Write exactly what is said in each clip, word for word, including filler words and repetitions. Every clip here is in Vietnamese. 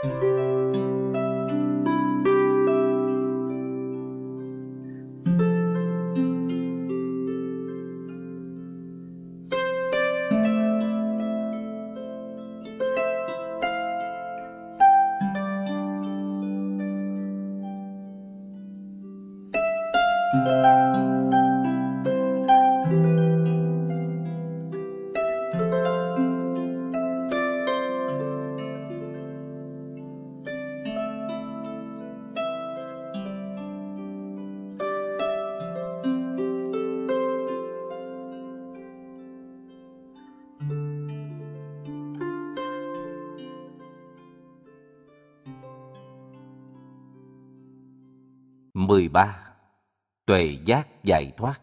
mười ba. Tuệ giác giải thoát.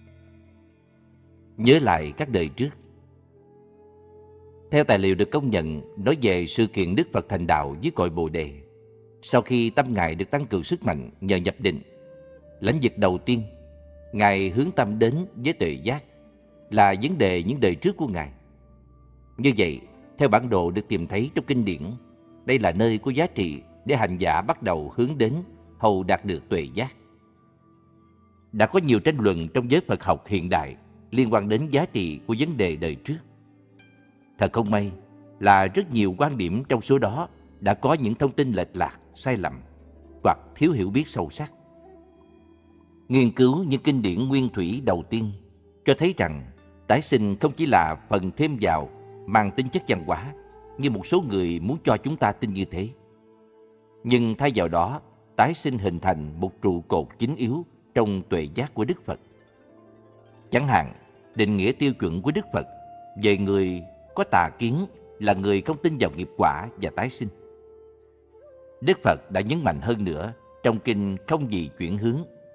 Nhớ lại các đời trước. Theo tài liệu được công nhận nói về sự kiện Đức Phật thành đạo dưới cội Bồ Đề, sau khi tâm Ngài được tăng cường sức mạnh nhờ nhập định, lãnh vực đầu tiên, Ngài hướng tâm đến với tuệ giác là vấn đề những đời trước của Ngài. Như vậy, theo bản đồ được tìm thấy trong kinh điển, đây là nơi có giá trị để hành giả bắt đầu hướng đến hầu đạt được tuệ giác. Đã có nhiều tranh luận trong giới Phật học hiện đại liên quan đến giá trị của vấn đề đời trước. Thật không may là rất nhiều quan điểm trong số đó đã có những thông tin lệch lạc, sai lầm hoặc thiếu hiểu biết sâu sắc. Nghiên cứu những kinh điển nguyên thủy đầu tiên cho thấy rằng tái sinh không chỉ là phần thêm vào mang tính chất văn hóa như một số người muốn cho chúng ta tin như thế. Nhưng thay vào đó, tái sinh hình thành một trụ cột chính yếu trong tuệ giác của Đức Phật. Chẳng hạn, định nghĩa tiêu chuẩn của Đức Phật về người có tà kiến là người không tin vào nghiệp quả và tái sinh. Đức Phật đã nhấn mạnh hơn nữa trong kinh Không Gì Chuyển Hướng.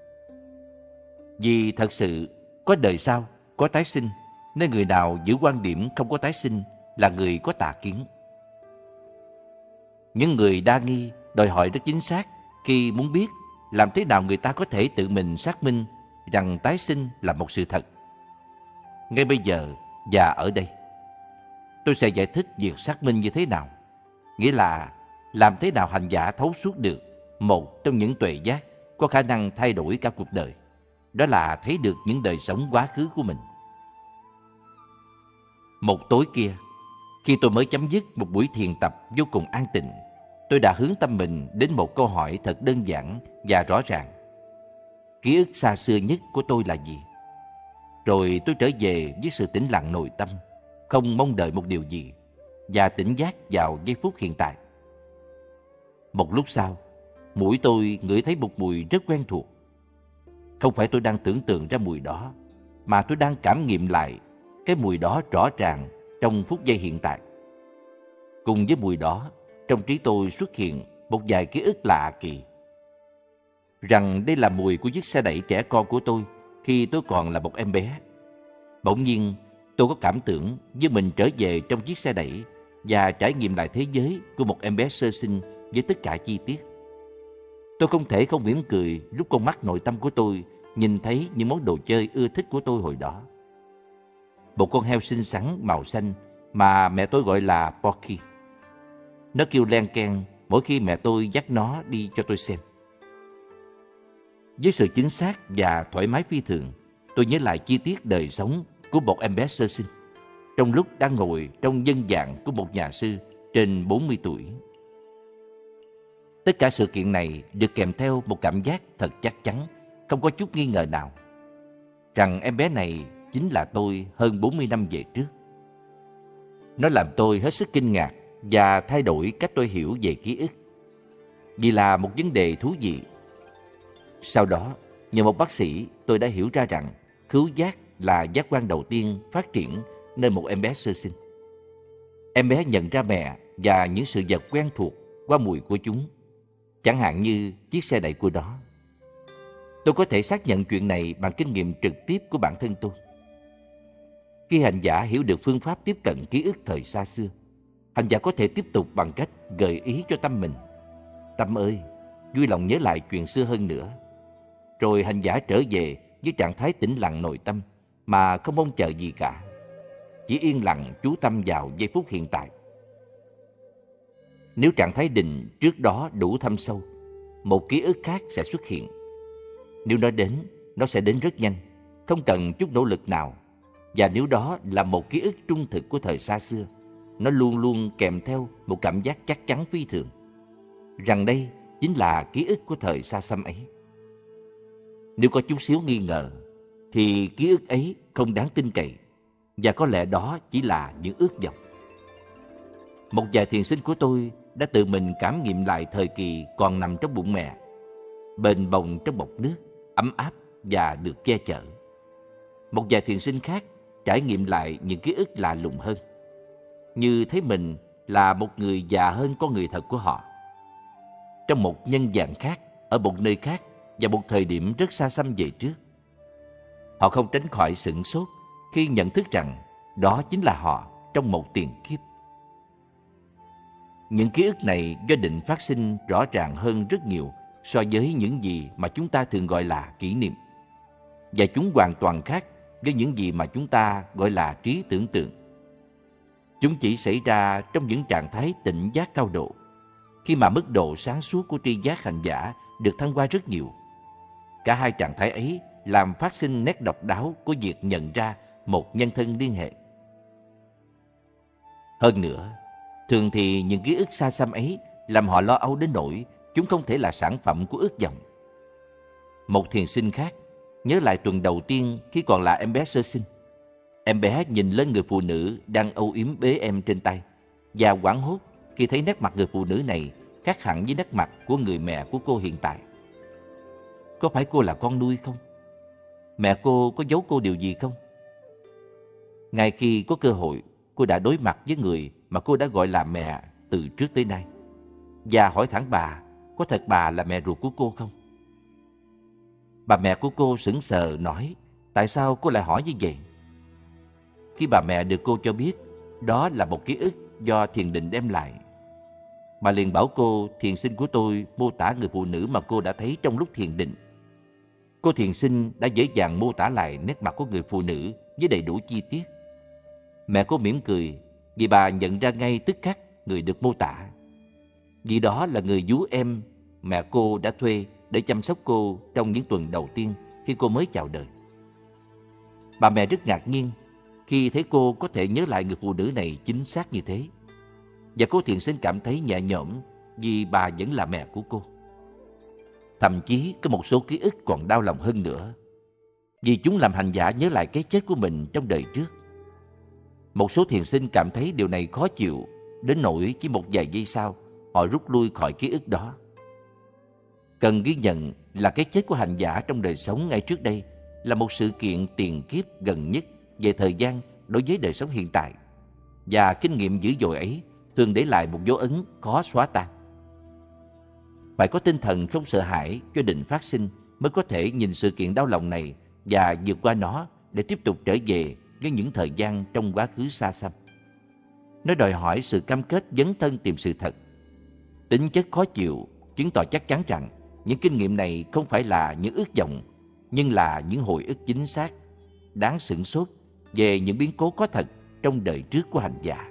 Vì thật sự có đời sau, có tái sinh, nên người nào giữ quan điểm không có tái sinh là người có tà kiến. Những người đa nghi đòi hỏi rất chính xác khi muốn biết làm thế nào người ta có thể tự mình xác minh rằng tái sinh là một sự thật. Ngay bây giờ và ở đây, tôi sẽ giải thích việc xác minh như thế nào. Nghĩa là làm thế nào hành giả thấu suốt được một trong những tuệ giác có khả năng thay đổi cả cuộc đời. Đó là thấy được những đời sống quá khứ của mình. Một tối kia, khi tôi mới chấm dứt một buổi thiền tập vô cùng an tịnh, tôi đã hướng tâm mình đến một câu hỏi thật đơn giản và rõ ràng. Ký ức xa xưa nhất của tôi là gì? Rồi tôi trở về với sự tĩnh lặng nội tâm, không mong đợi một điều gì, và tỉnh giác vào giây phút hiện tại. Một lúc sau, mũi tôi ngửi thấy một mùi rất quen thuộc. Không phải tôi đang tưởng tượng ra mùi đó, mà tôi đang cảm nghiệm lại cái mùi đó rõ ràng trong phút giây hiện tại. Cùng với mùi đó, trong trí tôi xuất hiện một vài ký ức lạ kỳ. Rằng đây là mùi của chiếc xe đẩy trẻ con của tôi khi tôi còn là một em bé. Bỗng nhiên, tôi có cảm tưởng như mình trở về trong chiếc xe đẩy và trải nghiệm lại thế giới của một em bé sơ sinh với tất cả chi tiết. Tôi không thể không mỉm cười lúc con mắt nội tâm của tôi nhìn thấy những món đồ chơi ưa thích của tôi hồi đó. Một con heo xinh xắn màu xanh mà mẹ tôi gọi là Porky. Nó kêu len keng mỗi khi mẹ tôi dắt nó đi cho tôi xem. Với sự chính xác và thoải mái phi thường, tôi nhớ lại chi tiết đời sống của một em bé sơ sinh trong lúc đang ngồi trong nhân dạng của một nhà sư trên bốn mươi tuổi. Tất cả sự kiện này được kèm theo một cảm giác thật chắc chắn, không có chút nghi ngờ nào, rằng em bé này chính là tôi hơn bốn mươi năm về trước. Nó làm tôi hết sức kinh ngạc và thay đổi cách tôi hiểu về ký ức, vì là một vấn đề thú vị. Sau đó, nhờ một bác sĩ, tôi đã hiểu ra rằng khứu giác là giác quan đầu tiên phát triển nơi một em bé sơ sinh. Em bé nhận ra mẹ và những sự vật quen thuộc qua mùi của chúng, chẳng hạn như chiếc xe đẩy của nó. Tôi có thể xác nhận chuyện này bằng kinh nghiệm trực tiếp của bản thân tôi. Khi hành giả hiểu được phương pháp tiếp cận ký ức thời xa xưa, hành giả có thể tiếp tục bằng cách gợi ý cho tâm mình: tâm ơi, vui lòng nhớ lại chuyện xưa hơn nữa. Rồi hành giả trở về với trạng thái tĩnh lặng nội tâm mà không mong chờ gì cả, chỉ yên lặng chú tâm vào giây phút hiện tại. Nếu trạng thái định trước đó đủ thâm sâu, một ký ức khác sẽ xuất hiện. Nếu nó đến, nó sẽ đến rất nhanh, không cần chút nỗ lực nào. Và nếu đó là một ký ức trung thực của thời xa xưa, nó luôn luôn kèm theo một cảm giác chắc chắn phi thường, rằng đây chính là ký ức của thời xa xăm ấy. Nếu có chút xíu nghi ngờ, thì ký ức ấy không đáng tin cậy, và có lẽ đó chỉ là những ước vọng. Một vài thiền sinh của tôi đã tự mình cảm nghiệm lại thời kỳ còn nằm trong bụng mẹ, bền bồng trong bọc nước, ấm áp và được che chở. Một vài thiền sinh khác trải nghiệm lại những ký ức lạ lùng hơn, như thấy mình là một người già hơn con người thật của họ, trong một nhân dạng khác, ở một nơi khác và một thời điểm rất xa xăm về trước. Họ không tránh khỏi sửng sốt khi nhận thức rằng đó chính là họ trong một tiền kiếp. Những ký ức này do định phát sinh rõ ràng hơn rất nhiều so với những gì mà chúng ta thường gọi là kỷ niệm. Và chúng hoàn toàn khác với những gì mà chúng ta gọi là trí tưởng tượng. Chúng chỉ xảy ra trong những trạng thái tỉnh giác cao độ, khi mà mức độ sáng suốt của tri giác hành giả được thăng hoa rất nhiều. Cả hai trạng thái ấy làm phát sinh nét độc đáo của việc nhận ra một nhân thân liên hệ. Hơn nữa, thường thì những ký ức xa xăm ấy làm họ lo âu đến nỗi chúng không thể là sản phẩm của ước vọng. Một thiền sinh khác nhớ lại tuần đầu tiên khi còn là em bé sơ sinh. Em bé nhìn lên người phụ nữ đang âu yếm bế em trên tay và hoảng hốt khi thấy nét mặt người phụ nữ này khác hẳn với nét mặt của người mẹ của cô hiện tại. Có phải cô là con nuôi không? Mẹ cô có giấu cô điều gì không? Ngay khi có cơ hội, cô đã đối mặt với người mà cô đã gọi là mẹ từ trước tới nay và hỏi thẳng bà, có thật bà là mẹ ruột của cô không? Bà mẹ của cô sững sờ nói, tại sao cô lại hỏi như vậy? Khi bà mẹ được cô cho biết đó là một ký ức do thiền định đem lại, bà liền bảo cô thiền sinh của tôi mô tả người phụ nữ mà cô đã thấy trong lúc thiền định. Cô thiền sinh đã dễ dàng mô tả lại nét mặt của người phụ nữ với đầy đủ chi tiết. Mẹ cô mỉm cười vì bà nhận ra ngay tức khắc người được mô tả. Vì đó là người vú em mẹ cô đã thuê để chăm sóc cô trong những tuần đầu tiên khi cô mới chào đời. Bà mẹ rất ngạc nhiên khi thấy cô có thể nhớ lại người phụ nữ này chính xác như thế. Và cô thiền sinh cảm thấy nhẹ nhõm vì bà vẫn là mẹ của cô. Thậm chí có một số ký ức còn đau lòng hơn nữa, vì chúng làm hành giả nhớ lại cái chết của mình trong đời trước. Một số thiền sinh cảm thấy điều này khó chịu đến nỗi chỉ một vài giây sau họ rút lui khỏi ký ức đó. Cần ghi nhận là cái chết của hành giả trong đời sống ngay trước đây là một sự kiện tiền kiếp gần nhất về thời gian đối với đời sống hiện tại, và kinh nghiệm dữ dội ấy thường để lại một dấu ấn khó xóa tan. Phải có tinh thần không sợ hãi cho định phát sinh mới có thể nhìn sự kiện đau lòng này và vượt qua nó để tiếp tục trở về với những thời gian trong quá khứ xa xăm. Nó đòi hỏi sự cam kết dấn thân tìm sự thật. Tính chất khó chịu chứng tỏ chắc chắn rằng những kinh nghiệm này không phải là những ước vọng, nhưng là những hồi ức chính xác, đáng sửng sốt về những biến cố có thật trong đời trước của hành giả.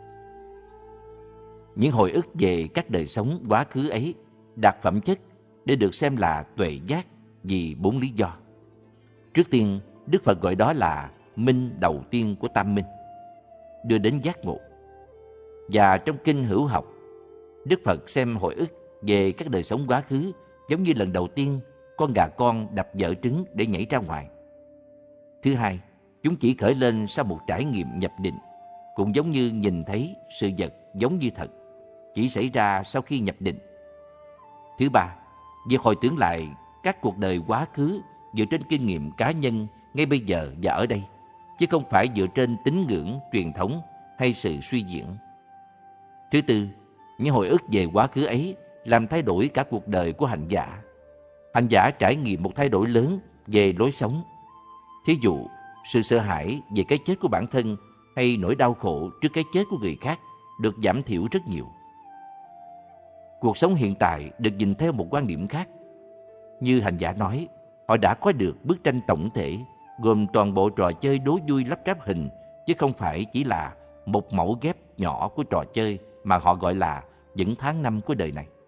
Những hồi ức về các đời sống quá khứ ấy đạt phẩm chất để được xem là tuệ giác vì bốn lý do. Trước tiên, Đức Phật gọi đó là minh đầu tiên của tam minh, đưa đến giác ngộ. Và trong kinh Hữu Học, Đức Phật xem hồi ức về các đời sống quá khứ giống như lần đầu tiên con gà con đập vỡ trứng để nhảy ra ngoài. Thứ hai, chúng chỉ khởi lên sau một trải nghiệm nhập định, cũng giống như nhìn thấy sự vật giống như thật, chỉ xảy ra sau khi nhập định. Thứ ba, việc hồi tưởng lại các cuộc đời quá khứ dựa trên kinh nghiệm cá nhân ngay bây giờ và ở đây, chứ không phải dựa trên tín ngưỡng, truyền thống hay sự suy diễn. Thứ tư, những hồi ức về quá khứ ấy làm thay đổi cả cuộc đời của hành giả. Hành giả trải nghiệm một thay đổi lớn về lối sống. Thí dụ, sự sợ hãi về cái chết của bản thân hay nỗi đau khổ trước cái chết của người khác được giảm thiểu rất nhiều. Cuộc sống hiện tại được nhìn theo một quan điểm khác. Như hành giả nói, họ đã có được bức tranh tổng thể gồm toàn bộ trò chơi đố vui lắp ráp hình, chứ không phải chỉ là một mẫu ghép nhỏ của trò chơi mà họ gọi là những tháng năm của đời này.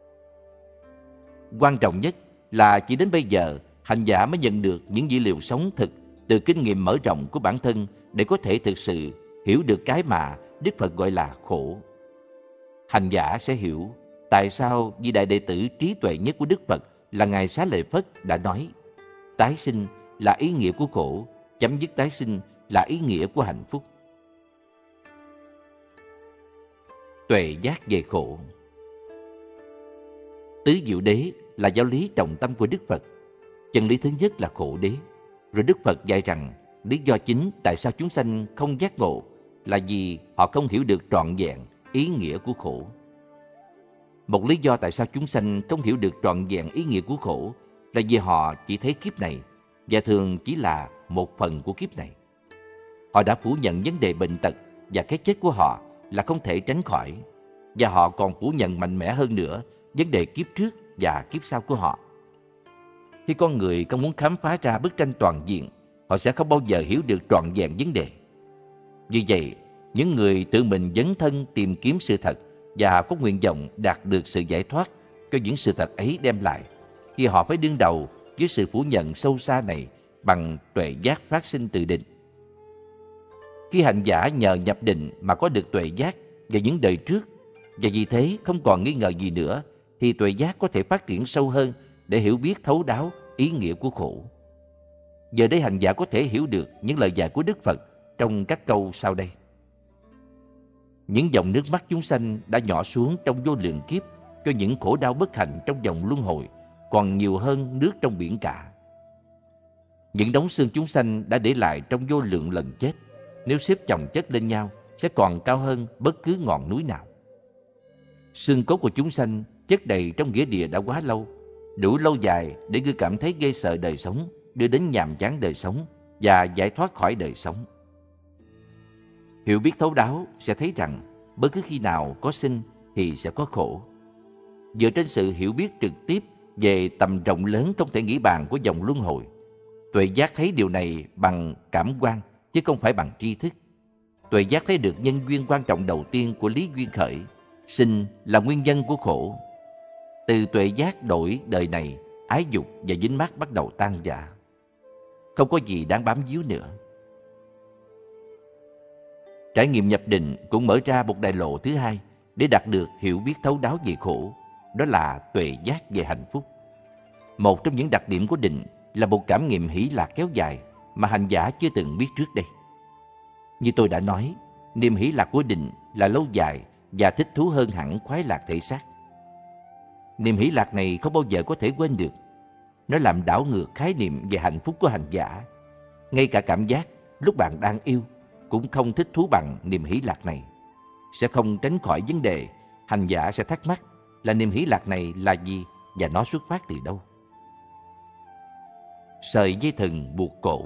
Quan trọng nhất là chỉ đến bây giờ, hành giả mới nhận được những dữ liệu sống thực từ kinh nghiệm mở rộng của bản thân để có thể thực sự hiểu được cái mà Đức Phật gọi là khổ. Hành giả sẽ hiểu tại sao vị đại đệ tử trí tuệ nhất của Đức Phật là Ngài Xá Lợi Phất đã nói: tái sinh là ý nghĩa của khổ, chấm dứt tái sinh là ý nghĩa của hạnh phúc. Tuệ giác về khổ. Tứ diệu đế là giáo lý trọng tâm của Đức Phật. Chân lý thứ nhất là khổ đế. Rồi Đức Phật dạy rằng lý do chính tại sao chúng sanh không giác ngộ là vì họ không hiểu được trọn vẹn ý nghĩa của khổ. Một lý do tại sao chúng sanh không hiểu được trọn vẹn ý nghĩa của khổ là vì họ chỉ thấy kiếp này và thường chỉ là một phần của kiếp này. Họ đã phủ nhận vấn đề bệnh tật và cái chết của họ là không thể tránh khỏi, và họ còn phủ nhận mạnh mẽ hơn nữa vấn đề kiếp trước và kiếp sau của họ. Khi con người không muốn khám phá ra bức tranh toàn diện, họ sẽ không bao giờ hiểu được trọn vẹn vấn đề. Vì vậy, những người tự mình dấn thân tìm kiếm sự thật và có nguyện vọng đạt được sự giải thoát cho những sự thật ấy đem lại, thì họ phải đương đầu với sự phủ nhận sâu xa này bằng tuệ giác phát sinh từ định. Khi hành giả nhờ nhập định mà có được tuệ giác về những đời trước, và vì thế không còn nghi ngờ gì nữa, thì tuệ giác có thể phát triển sâu hơn để hiểu biết thấu đáo ý nghĩa của khổ. Giờ đây hành giả có thể hiểu được những lời dạy của Đức Phật trong các câu sau đây. Những dòng nước mắt chúng sanh đã nhỏ xuống trong vô lượng kiếp cho những khổ đau bất hạnh trong dòng luân hồi còn nhiều hơn nước trong biển cả. Những đống xương chúng sanh đã để lại trong vô lượng lần chết, nếu xếp chồng chất lên nhau sẽ còn cao hơn bất cứ ngọn núi nào. Xương cốt của chúng sanh chất đầy trong nghĩa địa đã quá lâu, đủ lâu dài để ngươi cảm thấy ghê sợ đời sống, đưa đến nhàm chán đời sống và giải thoát khỏi đời sống. Hiểu biết thấu đáo sẽ thấy rằng bất cứ khi nào có sinh thì sẽ có khổ. Dựa trên sự hiểu biết trực tiếp về tầm rộng lớn không thể nghĩ bàn của dòng luân hồi, tuệ giác thấy điều này bằng cảm quan chứ không phải bằng tri thức. Tuệ giác thấy được nhân duyên quan trọng đầu tiên của lý duyên khởi, sinh là nguyên nhân của khổ. Từ tuệ giác đổi đời này, ái dục và dính mắc bắt đầu tan rã. Không có gì đáng bám víu nữa. Trải nghiệm nhập định cũng mở ra một đại lộ thứ hai để đạt được hiểu biết thấu đáo về khổ, đó là tuệ giác về hạnh phúc. Một trong những đặc điểm của định là một cảm nghiệm hỷ lạc kéo dài mà hành giả chưa từng biết trước đây. Như tôi đã nói, niềm hỷ lạc của định là lâu dài và thích thú hơn hẳn khoái lạc thể xác. Niềm hỷ lạc này không bao giờ có thể quên được. Nó làm đảo ngược khái niệm về hạnh phúc của hành giả. Ngay cả cảm giác lúc bạn đang yêu cũng không thích thú bằng niềm hỷ lạc này. Sẽ không tránh khỏi vấn đề hành giả sẽ thắc mắc là niềm hỷ lạc này là gì và nó xuất phát từ đâu. Sợi dây thừng buộc cổ.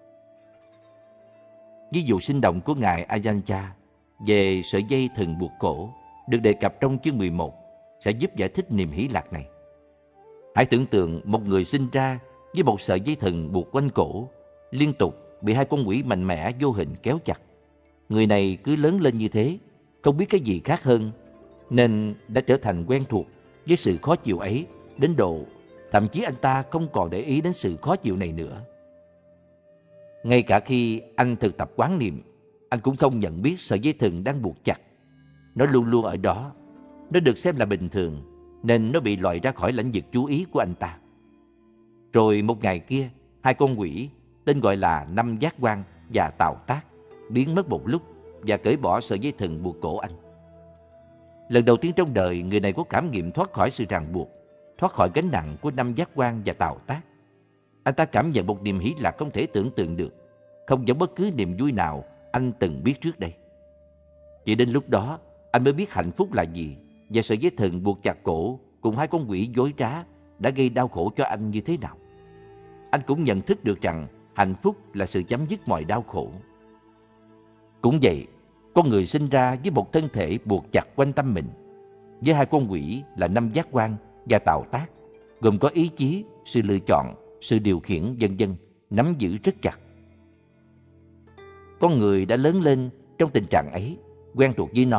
Ví dụ sinh động của Ngài Ajahn về sợi dây thừng buộc cổ được đề cập trong chương mười một sẽ giúp giải thích niềm hỷ lạc này. Hãy tưởng tượng một người sinh ra với một sợi dây thừng buộc quanh cổ, liên tục bị hai con quỷ mạnh mẽ vô hình kéo chặt. Người này cứ lớn lên như thế, không biết cái gì khác hơn, nên đã trở thành quen thuộc với sự khó chịu ấy đến độ thậm chí anh ta không còn để ý đến sự khó chịu này nữa. Ngay cả khi anh thực tập quán niệm, anh cũng không nhận biết sợi dây thừng đang buộc chặt. Nó luôn luôn ở đó. Nó được xem là bình thường, nên nó bị loại ra khỏi lãnh vực chú ý của anh ta. Rồi một ngày kia, hai con quỷ, tên gọi là Năm Giác Quan và Tào Tác, biến mất một lúc và cởi bỏ sợi dây thừng buộc cổ anh. Lần đầu tiên trong đời, người này có cảm nghiệm thoát khỏi sự ràng buộc, thoát khỏi gánh nặng của Năm Giác Quan và Tào Tác. Anh ta cảm nhận một niềm hỷ lạc không thể tưởng tượng được, không giống bất cứ niềm vui nào anh từng biết trước đây. Chỉ đến lúc đó, anh mới biết hạnh phúc là gì, và sợi dây thừng buộc chặt cổ cùng hai con quỷ dối trá đã gây đau khổ cho anh như thế nào. Anh cũng nhận thức được rằng hạnh phúc là sự chấm dứt mọi đau khổ. Cũng vậy, con người sinh ra với một thân thể buộc chặt quanh tâm mình, với hai con quỷ là Năm Giác Quan và Tào Tác, gồm có ý chí, sự lựa chọn, sự điều khiển vân vân nắm giữ rất chặt. Con người đã lớn lên trong tình trạng ấy, quen thuộc với nó,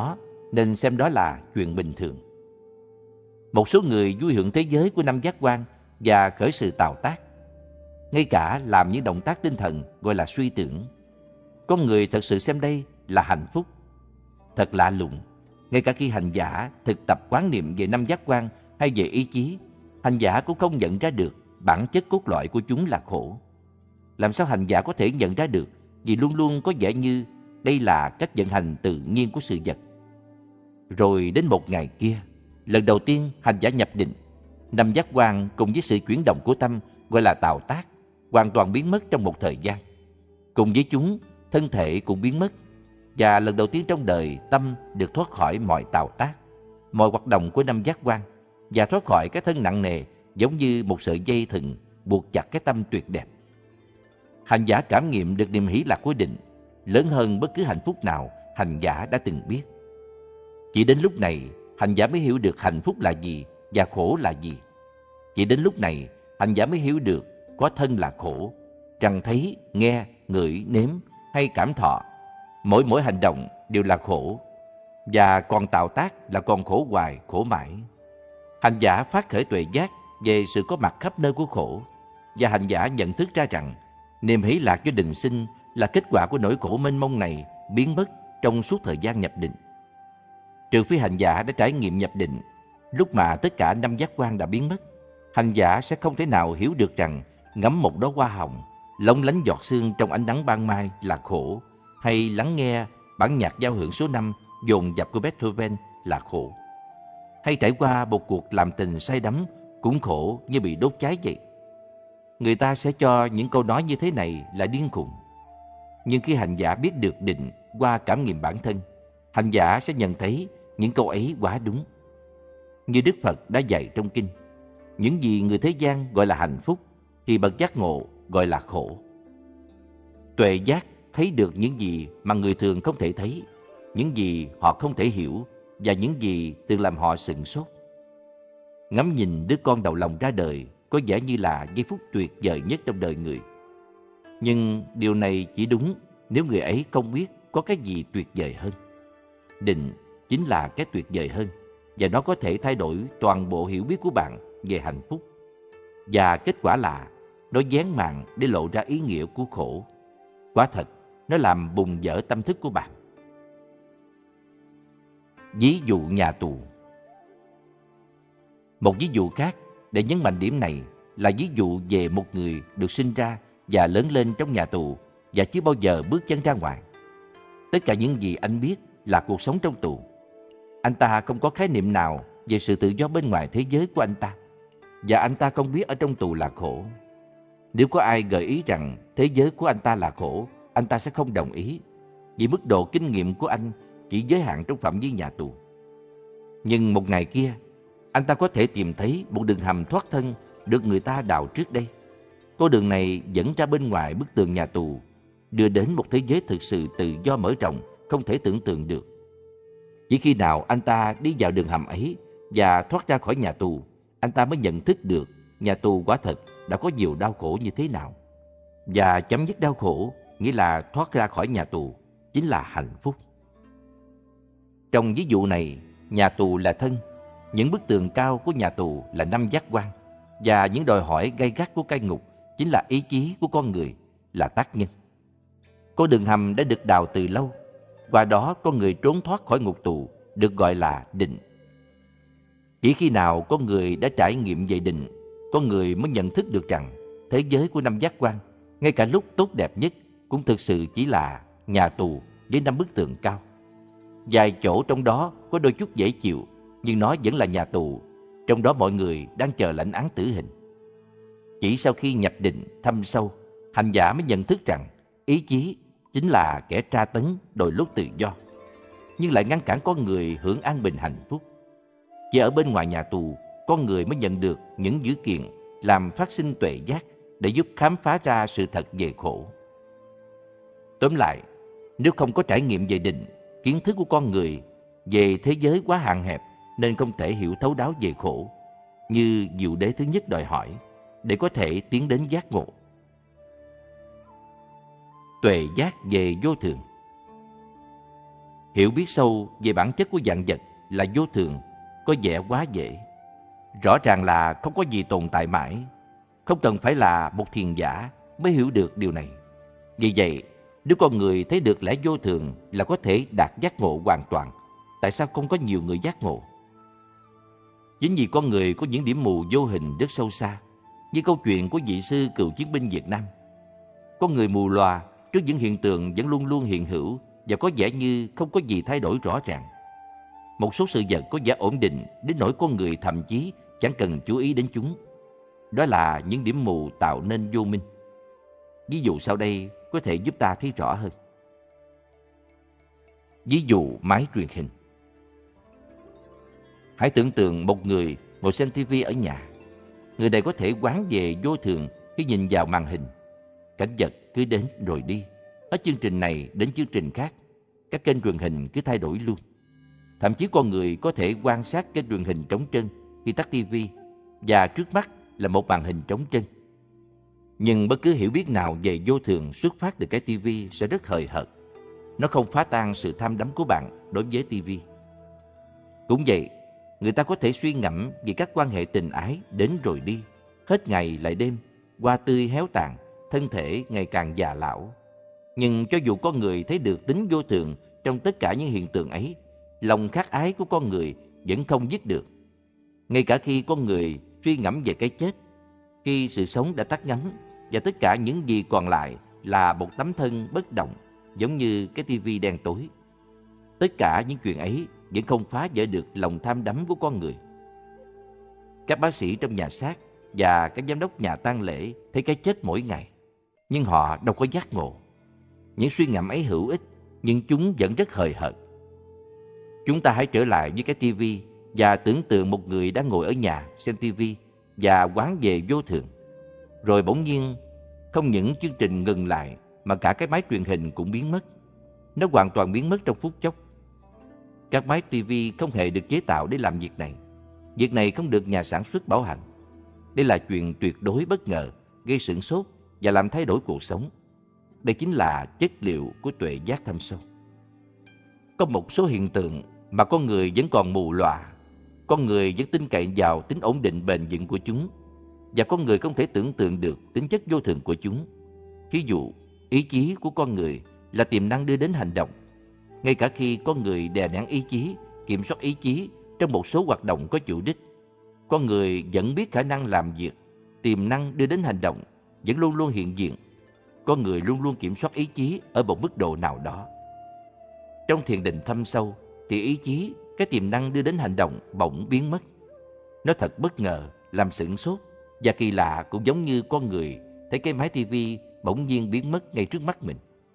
nên xem đó là chuyện bình thường. Một số người vui hưởng thế giới của năm giác quan và khởi sự tạo tác, ngay cả làm những động tác tinh thần gọi là suy tưởng. Con người thật sự xem đây là hạnh phúc. Thật lạ lùng, ngay cả khi hành giả thực tập quán niệm về năm giác quan hay về ý chí, hành giả cũng không nhận ra được bản chất cốt lõi của chúng là khổ. Làm sao hành giả có thể nhận ra được, vì luôn luôn có vẻ như đây là cách vận hành tự nhiên của sự vật. Rồi đến một ngày kia, lần đầu tiên hành giả nhập định, năm giác quan cùng với sự chuyển động của tâm gọi là tạo tác hoàn toàn biến mất trong một thời gian. Cùng với chúng, thân thể cũng biến mất, và lần đầu tiên trong đời tâm được thoát khỏi mọi tạo tác, mọi hoạt động của năm giác quan, và thoát khỏi cái thân nặng nề giống như một sợi dây thừng buộc chặt cái tâm tuyệt đẹp. Hành giả cảm nghiệm được niềm hỷ lạc của định lớn hơn bất cứ hạnh phúc nào hành giả đã từng biết. Chỉ đến lúc này, hành giả mới hiểu được hạnh phúc là gì và khổ là gì. Chỉ đến lúc này, hành giả mới hiểu được có thân là khổ, rằng thấy, nghe, ngửi, nếm hay cảm thọ, mỗi mỗi hành động đều là khổ, và còn tạo tác là còn khổ hoài, khổ mãi. Hành giả phát khởi tuệ giác về sự có mặt khắp nơi của khổ, và hành giả nhận thức ra rằng niềm hỷ lạc do định sinh là kết quả của nỗi khổ mênh mông này biến mất trong suốt thời gian nhập định. Trừ phi hành giả đã trải nghiệm nhập định, lúc mà tất cả năm giác quan đã biến mất, hành giả sẽ không thể nào hiểu được rằng ngắm một đóa hoa hồng lóng lánh giọt sương trong ánh nắng ban mai là khổ, hay lắng nghe bản nhạc giao hưởng số năm dồn dập của Beethoven là khổ, hay trải qua một cuộc làm tình say đắm cũng khổ như bị đốt cháy vậy. Người ta sẽ cho những câu nói như thế này là điên khùng. Nhưng khi hành giả biết được định qua cảm nghiệm bản thân, hành giả sẽ nhận thấy những câu ấy quá đúng. Như Đức Phật đã dạy trong kinh, những gì người thế gian gọi là hạnh phúc thì bậc giác ngộ gọi là khổ. Tuệ giác thấy được những gì mà người thường không thể thấy, những gì họ không thể hiểu, và những gì từng làm họ sửng sốt. Ngắm nhìn đứa con đầu lòng ra đời có vẻ như là giây phút tuyệt vời nhất trong đời người. Nhưng điều này chỉ đúng nếu người ấy không biết có cái gì tuyệt vời hơn. Định chính là cái tuyệt vời hơn, và nó có thể thay đổi toàn bộ hiểu biết của bạn về hạnh phúc. Và kết quả là nó dán màn để lộ ra ý nghĩa của khổ. Quả thật, nó làm bùng vỡ tâm thức của bạn. Ví dụ nhà tù. Một ví dụ khác để nhấn mạnh điểm này là ví dụ về một người được sinh ra và lớn lên trong nhà tù và chưa bao giờ bước chân ra ngoài. Tất cả những gì anh biết là cuộc sống trong tù. Anh ta không có khái niệm nào về sự tự do bên ngoài thế giới của anh ta, và anh ta không biết ở trong tù là khổ. Nếu có ai gợi ý rằng thế giới của anh ta là khổ, anh ta sẽ không đồng ý, vì mức độ kinh nghiệm của anh chỉ giới hạn trong phạm vi nhà tù. Nhưng một ngày kia, anh ta có thể tìm thấy một đường hầm thoát thân được người ta đào trước đây. Con đường này dẫn ra bên ngoài bức tường nhà tù, đưa đến một thế giới thực sự tự do mở rộng, không thể tưởng tượng được. Chỉ khi nào anh ta đi vào đường hầm ấy và thoát ra khỏi nhà tù, anh ta mới nhận thức được nhà tù quả thật đã có nhiều đau khổ như thế nào. Và chấm dứt đau khổ nghĩa là thoát ra khỏi nhà tù chính là hạnh phúc. Trong ví dụ này, nhà tù là thân, những bức tường cao của nhà tù là năm giác quan, và những đòi hỏi gay gắt của cai ngục chính là ý chí của con người, là tác nhân. Con đường hầm đã được đào từ lâu, qua đó con người trốn thoát khỏi ngục tù được gọi là định. Chỉ khi nào con người đã trải nghiệm về định, con người mới nhận thức được rằng thế giới của năm giác quan, ngay cả lúc tốt đẹp nhất, cũng thực sự chỉ là nhà tù với năm bức tường cao. Vài chỗ trong đó có đôi chút dễ chịu, nhưng nó vẫn là nhà tù, trong đó mọi người đang chờ lãnh án tử hình. Chỉ sau khi nhập định thâm sâu, hành giả mới nhận thức rằng ý chí chính là kẻ tra tấn đôi lúc tự do, nhưng lại ngăn cản con người hưởng an bình hạnh phúc. Chỉ ở bên ngoài nhà tù, con người mới nhận được những dữ kiện làm phát sinh tuệ giác để giúp khám phá ra sự thật về khổ. Tóm lại, nếu không có trải nghiệm về định, kiến thức của con người về thế giới quá hạn hẹp nên không thể hiểu thấu đáo về khổ, như diệu đế thứ nhất đòi hỏi, để có thể tiến đến giác ngộ. Tuệ giác về vô thường. Hiểu biết sâu về bản chất của vạn vật là vô thường có vẻ quá dễ. Rõ ràng là không có gì tồn tại mãi. Không cần phải là một thiền giả mới hiểu được điều này. Vì vậy, nếu con người thấy được lẽ vô thường là có thể đạt giác ngộ hoàn toàn, tại sao không có nhiều người giác ngộ? Chính vì con người có những điểm mù vô hình rất sâu xa, như câu chuyện của vị sư cựu chiến binh Việt Nam. Con người mù lòa trước những hiện tượng vẫn luôn luôn hiện hữu và có vẻ như không có gì thay đổi rõ ràng. Một số sự vật có vẻ ổn định đến nỗi con người thậm chí chẳng cần chú ý đến chúng. Đó là những điểm mù tạo nên vô minh. Ví dụ sau đây có thể giúp ta thấy rõ hơn. Ví dụ máy truyền hình. Hãy tưởng tượng một người ngồi xem tivi ở nhà. Người này có thể quán về vô thường khi nhìn vào màn hình. Cảnh vật cứ đến rồi đi, hết chương trình này đến chương trình khác. Các kênh truyền hình cứ thay đổi luôn. Thậm chí con người có thể quan sát kênh truyền hình trống trơn khi tắt tivi, và trước mắt là một màn hình trống trơn. Nhưng bất cứ hiểu biết nào về vô thường xuất phát từ cái tivi sẽ rất hời hợt. Nó không phá tan sự tham đắm của bạn đối với tivi. Cũng vậy, người ta có thể suy ngẫm về các quan hệ tình ái đến rồi đi, hết ngày lại đêm, hoa tươi héo tàn, thân thể ngày càng già lão. Nhưng cho dù con người thấy được tính vô thường trong tất cả những hiện tượng ấy, lòng khát ái của con người vẫn không dứt được. Ngay cả khi con người suy ngẫm về cái chết, khi sự sống đã tắt ngấm và tất cả những gì còn lại là một tấm thân bất động, giống như cái tivi đen tối, tất cả những chuyện ấy vẫn không phá vỡ được lòng tham đắm của con người. Các bác sĩ trong nhà xác và các giám đốc nhà tang lễ thấy cái chết mỗi ngày, nhưng họ đâu có giác ngộ. Những suy ngẫm ấy hữu ích, nhưng chúng vẫn rất hời hợt. Chúng ta hãy trở lại với cái tivi và tưởng tượng một người đang ngồi ở nhà xem tivi và quán về vô thường. Rồi bỗng nhiên, không những chương trình ngừng lại mà cả cái máy truyền hình cũng biến mất. Nó hoàn toàn biến mất trong phút chốc. Các máy tivi không hề được chế tạo để làm việc này. Việc này không được nhà sản xuất bảo hành. Đây là chuyện tuyệt đối bất ngờ, gây sửng sốt và làm thay đổi cuộc sống. Đây chính là chất liệu của tuệ giác thâm sâu. Có một số hiện tượng mà con người vẫn còn mù lòa. Con người vẫn tin cậy vào tính ổn định bền vững của chúng, và con người không thể tưởng tượng được tính chất vô thường của chúng. Ví dụ, ý chí của con người là tiềm năng đưa đến hành động. Ngay cả khi con người đè nén ý chí, kiểm soát ý chí trong một số hoạt động có chủ đích, con người vẫn biết khả năng làm việc, tiềm năng đưa đến hành động vẫn luôn luôn hiện diện. Con người luôn luôn kiểm soát ý chí ở một mức độ nào đó. Trong thiền định thâm sâu thì ý chí, cái tiềm năng đưa đến hành động bỗng biến mất. Nó thật bất ngờ, làm sửng sốt và kỳ lạ, cũng giống như con người thấy cái máy tivi bỗng nhiên biến mất ngay trước mắt mình.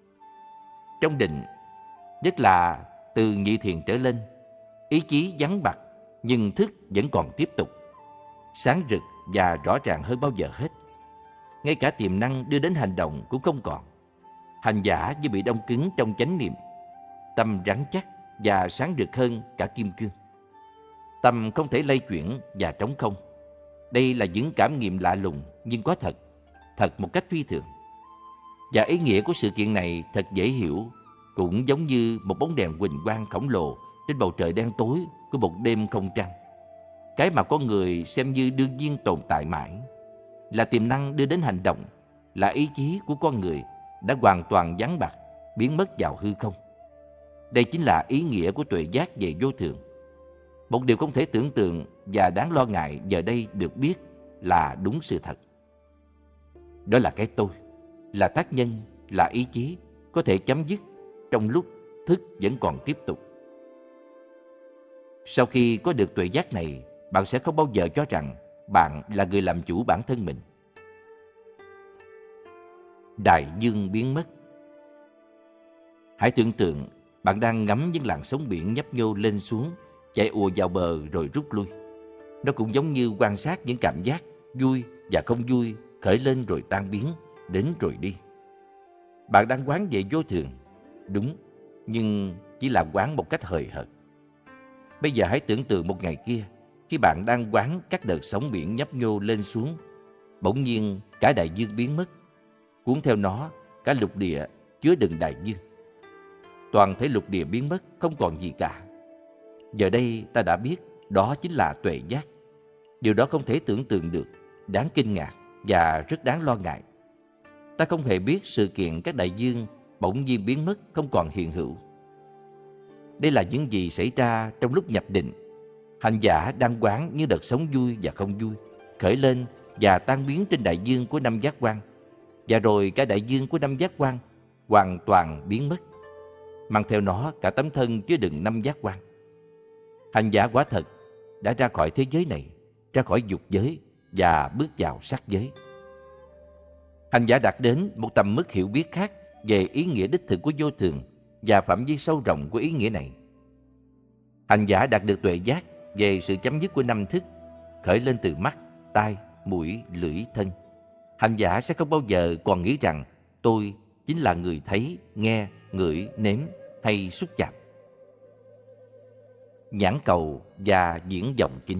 Trong định, nhất là từ nhị thiền trở lên, ý chí vắng bặt nhưng thức vẫn còn tiếp tục, sáng rực và rõ ràng hơn bao giờ hết. Ngay cả tiềm năng đưa đến hành động cũng không còn. Hành giả như bị đông cứng trong chánh niệm, tâm rắn chắc và sáng rực hơn cả kim cương. Tâm không thể lay chuyển và trống không. Đây là những cảm nghiệm lạ lùng nhưng có thật, thật một cách phi thường. Và ý nghĩa của sự kiện này thật dễ hiểu, cũng giống như một bóng đèn huỳnh quang khổng lồ trên bầu trời đen tối của một đêm không trăng. Cái mà con người xem như đương nhiên tồn tại mãi là tiềm năng đưa đến hành động, là ý chí của con người đã hoàn toàn vắng bặt, biến mất vào hư không. Đây chính là ý nghĩa của tuệ giác về vô thường. Một điều không thể tưởng tượng và đáng lo ngại giờ đây được biết là đúng sự thật. Đó là cái tôi, là tác nhân, là ý chí có thể chấm dứt trong lúc thức vẫn còn tiếp tục. Sau khi có được tuệ giác này, bạn sẽ không bao giờ cho rằng bạn là người làm chủ bản thân mình. Đại dương biến mất. Hãy tưởng tượng bạn đang ngắm những làn sóng biển nhấp nhô lên xuống, chạy ùa vào bờ rồi rút lui. Nó cũng giống như quan sát những cảm giác vui và không vui khởi lên rồi tan biến, đến rồi đi. Bạn đang quán về vô thường, đúng, nhưng chỉ là quán một cách hời hợt. Bây giờ hãy tưởng tượng một ngày kia, khi bạn đang quán các đợt sóng biển nhấp nhô lên xuống, bỗng nhiên cả đại dương biến mất, cuốn theo nó cả lục địa chứa đựng đại dương. toàn thể lục địa biến mất, không còn gì cả. Giờ đây ta đã biết đó chính là tuệ giác. Điều đó không thể tưởng tượng được, đáng kinh ngạc và rất đáng lo ngại. Ta không hề biết sự kiện các đại dương bỗng nhiên biến mất, không còn hiện hữu. Đây là những gì xảy ra trong lúc nhập định. Hành giả đang quán như đợt sóng vui và không vui, khởi lên và tan biến trên đại dương của năm giác quan. Và rồi cả đại dương của năm giác quan hoàn toàn biến mất, mang theo nó cả tấm thân chứa đựng năm giác quan. Hành giả quả thật đã ra khỏi thế giới này, ra khỏi dục giới và bước vào sắc giới. Hành giả đạt đến một tầm mức hiểu biết khác về ý nghĩa đích thực của vô thường và phạm vi sâu rộng của ý nghĩa này. Hành giả đạt được tuệ giác về sự chấm dứt của năm thức, khởi lên từ mắt, tai, mũi, lưỡi, thân. Hành giả sẽ không bao giờ còn nghĩ rằng tôi chính là người thấy, nghe, ngửi, nếm hay xúc chạm. Nhãn cầu và viễn vọng kính.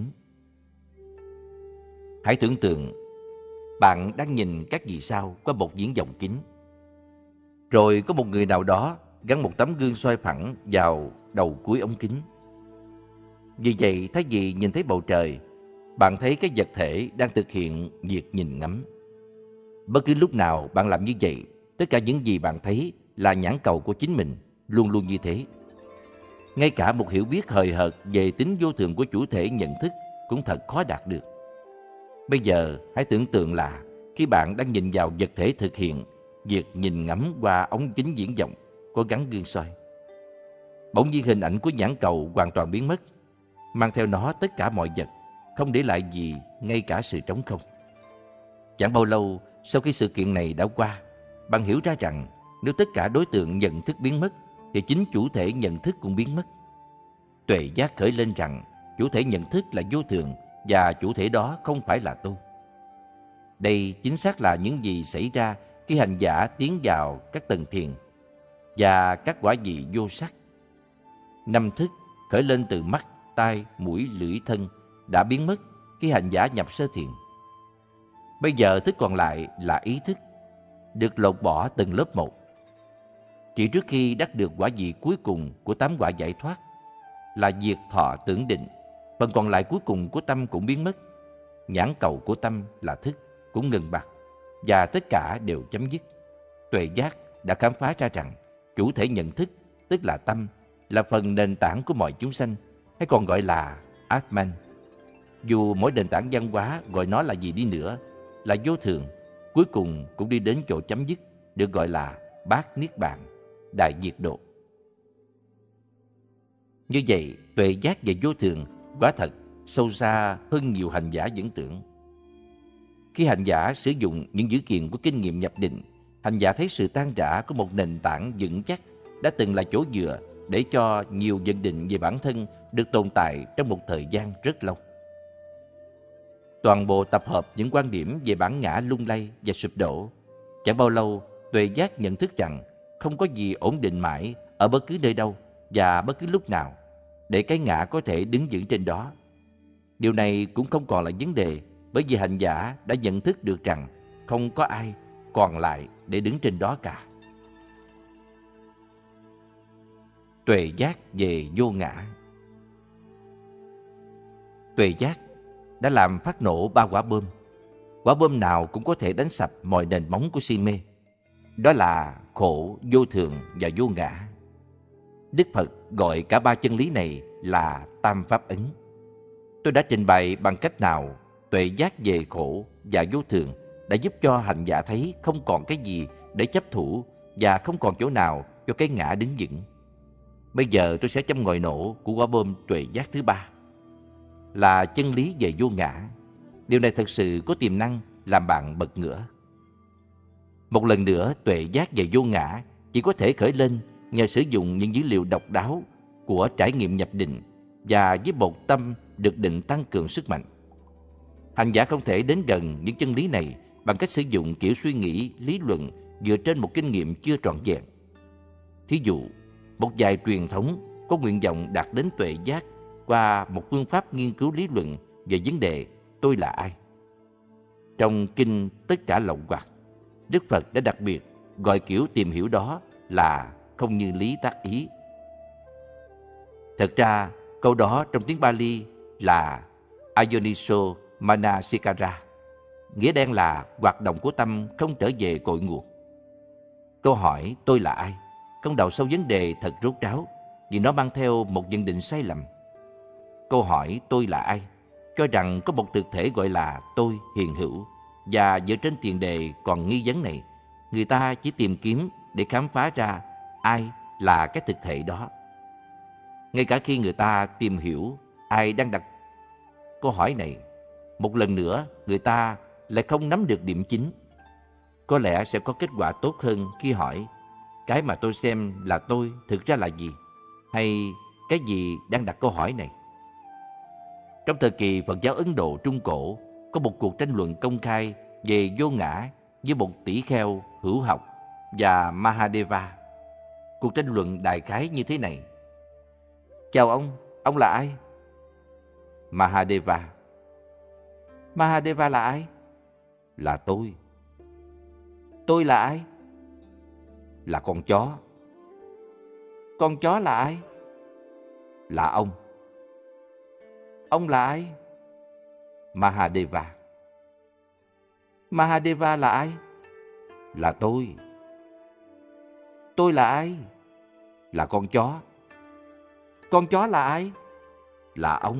Hãy tưởng tượng bạn đang nhìn các vì sao qua một viễn vọng kính. Rồi có một người nào đó gắn một tấm gương soi phẳng vào đầu cuối ống kính. Vì vậy, thay vì nhìn thấy bầu trời, bạn thấy cái vật thể đang thực hiện việc nhìn ngắm. Bất cứ lúc nào bạn làm như vậy, tất cả những gì bạn thấy là nhãn cầu của chính mình, luôn luôn như thế. Ngay cả một hiểu biết hời hợt về tính vô thường của chủ thể nhận thức cũng thật khó đạt được. Bây giờ, hãy tưởng tượng là khi bạn đang nhìn vào vật thể thực hiện việc nhìn ngắm qua ống kính viễn vọng có gắn gương soi. Bỗng nhiên hình ảnh của nhãn cầu hoàn toàn biến mất, mang theo nó tất cả mọi vật, không để lại gì, ngay cả sự trống không. Chẳng bao lâu sau khi sự kiện này đã qua, bạn hiểu ra rằng nếu tất cả đối tượng nhận thức biến mất, thì chính chủ thể nhận thức cũng biến mất. Tuệ giác khởi lên rằng chủ thể nhận thức là vô thường và chủ thể đó không phải là tôi. Đây chính xác là những gì xảy ra khi hành giả tiến vào các tầng thiền và các quả vị vô sắc. Năm thức khởi lên từ mắt, tai, mũi, lưỡi, thân đã biến mất khi hành giả nhập sơ thiền. Bây giờ thức còn lại là ý thức, được lột bỏ từng lớp một. Chỉ trước khi đắc được quả vị cuối cùng của tám quả giải thoát là diệt thọ tưởng định, phần còn lại cuối cùng của tâm cũng biến mất. Nhãn cầu của tâm là thức cũng ngừng bặt và tất cả đều chấm dứt. Tuệ giác đã khám phá ra rằng chủ thể nhận thức, tức là tâm, là phần nền tảng của mọi chúng sanh, hay còn gọi là Atman. Dù mỗi nền tảng văn hóa gọi nó là gì đi nữa, là vô thường, cuối cùng cũng đi đến chỗ chấm dứt, được gọi là Bát Niết Bàn, Đại Diệt Độ. Như vậy, tuệ giác về vô thường quả thật sâu xa hơn nhiều hành giả tưởng tưởng. Khi hành giả sử dụng những dữ kiện của kinh nghiệm nhập định, hành giả thấy sự tan rã của một nền tảng vững chắc đã từng là chỗ dựa để cho nhiều nhận định về bản thân được tồn tại trong một thời gian rất lâu. Toàn bộ tập hợp những quan điểm về bản ngã lung lay và sụp đổ. Chẳng bao lâu, tuệ giác nhận thức rằng không có gì ổn định mãi ở bất cứ nơi đâu và bất cứ lúc nào để cái ngã có thể đứng vững trên đó. Điều này cũng không còn là vấn đề, bởi vì hành giả đã nhận thức được rằng không có ai còn lại để đứng trên đó cả. Tuệ giác về vô ngã. Tuệ giác đã làm phát nổ ba quả bom. Quả bom nào cũng có thể đánh sập mọi nền móng của si mê. Đó là khổ, vô thường và vô ngã. Đức Phật gọi cả ba chân lý này là tam pháp ấn. Tôi đã trình bày bằng cách nào tuệ giác về khổ và vô thường đã giúp cho hành giả thấy không còn cái gì để chấp thủ và không còn chỗ nào cho cái ngã đứng vững. Bây giờ tôi sẽ châm ngòi nổ của quả bom tuệ giác thứ ba, là chân lý về vô ngã. Điều này thật sự có tiềm năng làm bạn bật ngửa. Một lần nữa, tuệ giác về vô ngã chỉ có thể khởi lên nhờ sử dụng những dữ liệu độc đáo của trải nghiệm nhập định và với một tâm được định tăng cường sức mạnh. Hành giả không thể đến gần những chân lý này bằng cách sử dụng kiểu suy nghĩ, lý luận dựa trên một kinh nghiệm chưa trọn vẹn. Thí dụ, một vài truyền thống có nguyện vọng đạt đến tuệ giác qua một phương pháp nghiên cứu lý luận về vấn đề tôi là ai. Trong kinh Tất cả lậu hoặc, Đức Phật đã đặc biệt gọi kiểu tìm hiểu đó là không như lý tác ý. Thật ra, câu đó trong tiếng Pali là Ayoniso Manasikara, nghĩa đen là hoạt động của tâm không trở về cội nguồn. Câu hỏi tôi là ai không đào sâu vấn đề thật rốt ráo, vì nó mang theo một nhận định sai lầm. Câu hỏi tôi là ai cho rằng có một thực thể gọi là tôi hiện hữu, và dựa trên tiền đề còn nghi vấn này, người ta chỉ tìm kiếm để khám phá ra ai là cái thực thể đó. Ngay cả khi người ta tìm hiểu ai đang đặt câu hỏi này, một lần nữa người ta lại không nắm được điểm chính. Có lẽ sẽ có kết quả tốt hơn khi hỏi cái mà tôi xem là tôi thực ra là gì, hay cái gì đang đặt câu hỏi này. Trong thời kỳ Phật giáo Ấn Độ Trung Cổ, có một cuộc tranh luận công khai về vô ngã với một tỷ kheo hữu học và Mahadeva. Cuộc tranh luận đại khái như thế này: chào ông, ông là ai? Mahadeva: Mahadeva là ai? Là tôi. Tôi là ai? Là con chó. Con chó là ai? Là ông. Ông là ai? Mahadeva. Mahadeva là ai? Là tôi. Tôi là ai? Là con chó. Con chó là ai? Là ông.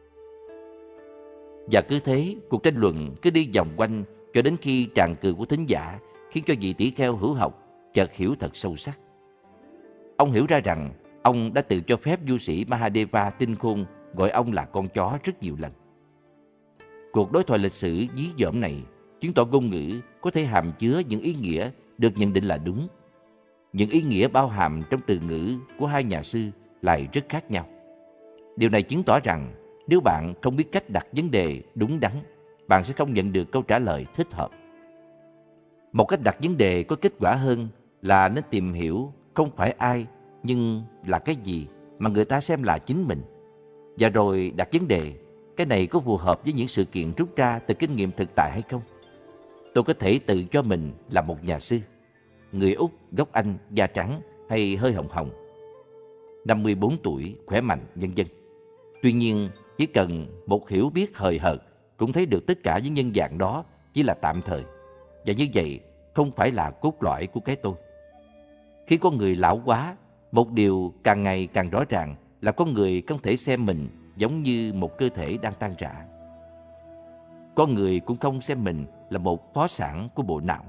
Và cứ thế, cuộc tranh luận cứ đi vòng quanh cho đến khi tràng cười của thính giả khiến cho vị tỷ kheo hữu học chợt hiểu thật sâu sắc. Ông hiểu ra rằng ông đã tự cho phép du sĩ Mahadeva tinh khôn gọi ông là con chó rất nhiều lần. Cuộc đối thoại lịch sử dí dỏm này chứng tỏ ngôn ngữ có thể hàm chứa những ý nghĩa được nhận định là đúng. Những ý nghĩa bao hàm trong từ ngữ của hai nhà sư lại rất khác nhau. Điều này chứng tỏ rằng nếu bạn không biết cách đặt vấn đề đúng đắn, bạn sẽ không nhận được câu trả lời thích hợp. Một cách đặt vấn đề có kết quả hơn là nên tìm hiểu không phải ai, nhưng là cái gì mà người ta xem là chính mình. Và rồi đặt vấn đề, cái này có phù hợp với những sự kiện rút ra từ kinh nghiệm thực tại hay không? Tôi có thể tự cho mình là một nhà sư, người Úc, gốc Anh, da trắng hay hơi hồng hồng, năm mươi bốn tuổi, khỏe mạnh, vân vân. Tuy nhiên, chỉ cần một hiểu biết hời hợt cũng thấy được tất cả những nhân dạng đó chỉ là tạm thời. Và như vậy không phải là cốt lõi của cái tôi. Khi con người lão hóa, một điều càng ngày càng rõ ràng là con người không thể xem mình giống như một cơ thể đang tan rã. Con người cũng không xem mình là một phó sản của bộ não.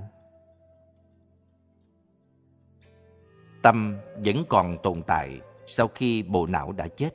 Tâm vẫn còn tồn tại sau khi bộ não đã chết.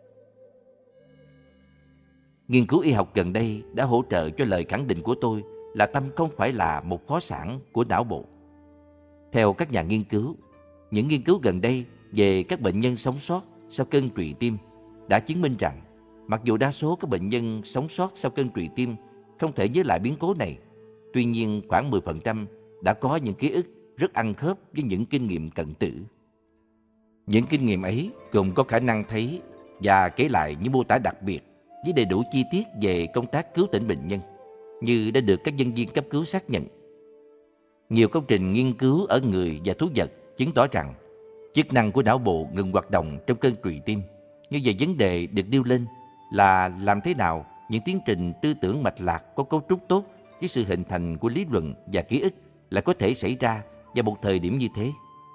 Nghiên cứu y học gần đây đã hỗ trợ cho lời khẳng định của tôi là tâm không phải là một phó sản của não bộ. Theo các nhà nghiên cứu, những nghiên cứu gần đây về các bệnh nhân sống sót sau cơn trụy tim đã chứng minh rằng mặc dù đa số các bệnh nhân sống sót sau cơn trụy tim không thể nhớ lại biến cố này, tuy nhiên khoảng mười phần trăm đã có những ký ức rất ăn khớp với những kinh nghiệm cận tử. Những kinh nghiệm ấy gồm có khả năng thấy và kể lại những mô tả đặc biệt với đầy đủ chi tiết về công tác cứu tỉnh bệnh nhân, như đã được các nhân viên cấp cứu xác nhận. Nhiều công trình nghiên cứu ở người và thú vật chứng tỏ rằng chức năng của não bộ ngừng hoạt động trong cơn trụy tim. Như vậy, vấn đề được nêu lên là làm thế nào những tiến trình tư tưởng mạch lạc có cấu trúc tốt với sự hình thành của lý luận và ký ức lại có thể xảy ra vào một thời điểm như thế.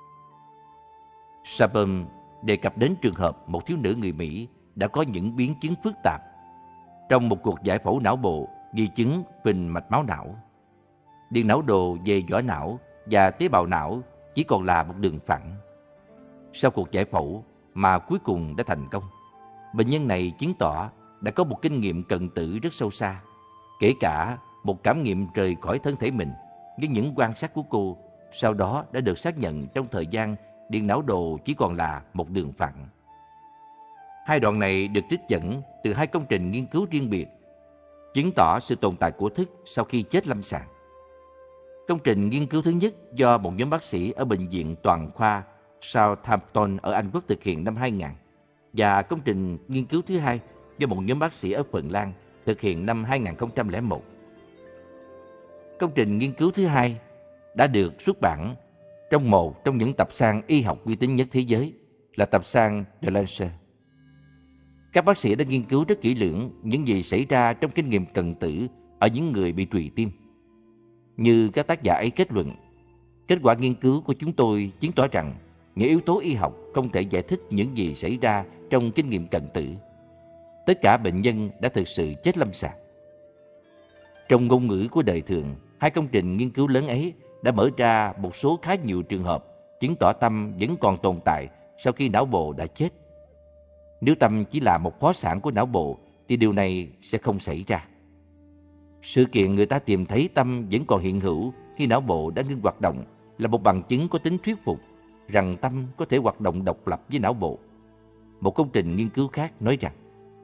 Sapum đề cập đến trường hợp một thiếu nữ người Mỹ đã có những biến chứng phức tạp trong một cuộc giải phẫu não bộ di chứng phình mạch máu não. Điền não đồ về vỏ não và tế bào não chỉ còn là một đường phẳng. Sau cuộc giải phẫu mà cuối cùng đã thành công, bệnh nhân này chứng tỏ đã có một kinh nghiệm cận tử rất sâu xa, kể cả một cảm nghiệm rời khỏi thân thể mình với những quan sát của cô sau đó đã được xác nhận trong thời gian điền não đồ chỉ còn là một đường phẳng. Hai đoạn này được trích dẫn từ hai công trình nghiên cứu riêng biệt, chứng tỏ sự tồn tại của thức sau khi chết lâm sàng. Công trình nghiên cứu thứ nhất do một nhóm bác sĩ ở Bệnh viện Toàn khoa Southampton ở Anh Quốc thực hiện năm hai nghìn, và công trình nghiên cứu thứ hai do một nhóm bác sĩ ở Phần Lan thực hiện năm hai nghìn không trăm lẻ một. Công trình nghiên cứu thứ hai đã được xuất bản trong một trong những tập san y học uy tín nhất thế giới là tập san The Lancet. Các bác sĩ đã nghiên cứu rất kỹ lưỡng những gì xảy ra trong kinh nghiệm cận tử ở những người bị trụy tim. Như các tác giả ấy kết luận, kết quả nghiên cứu của chúng tôi chứng tỏ rằng những yếu tố y học không thể giải thích những gì xảy ra trong kinh nghiệm cận tử. Tất cả bệnh nhân đã thực sự chết lâm sàng. Trong ngôn ngữ của đời thường, hai công trình nghiên cứu lớn ấy đã mở ra một số khá nhiều trường hợp chứng tỏ tâm vẫn còn tồn tại sau khi não bộ đã chết. Nếu tâm chỉ là một phó sản của não bộ thì điều này sẽ không xảy ra. Sự kiện người ta tìm thấy tâm vẫn còn hiện hữu khi não bộ đã ngưng hoạt động là một bằng chứng có tính thuyết phục rằng tâm có thể hoạt động độc lập với não bộ. Một công trình nghiên cứu khác nói rằng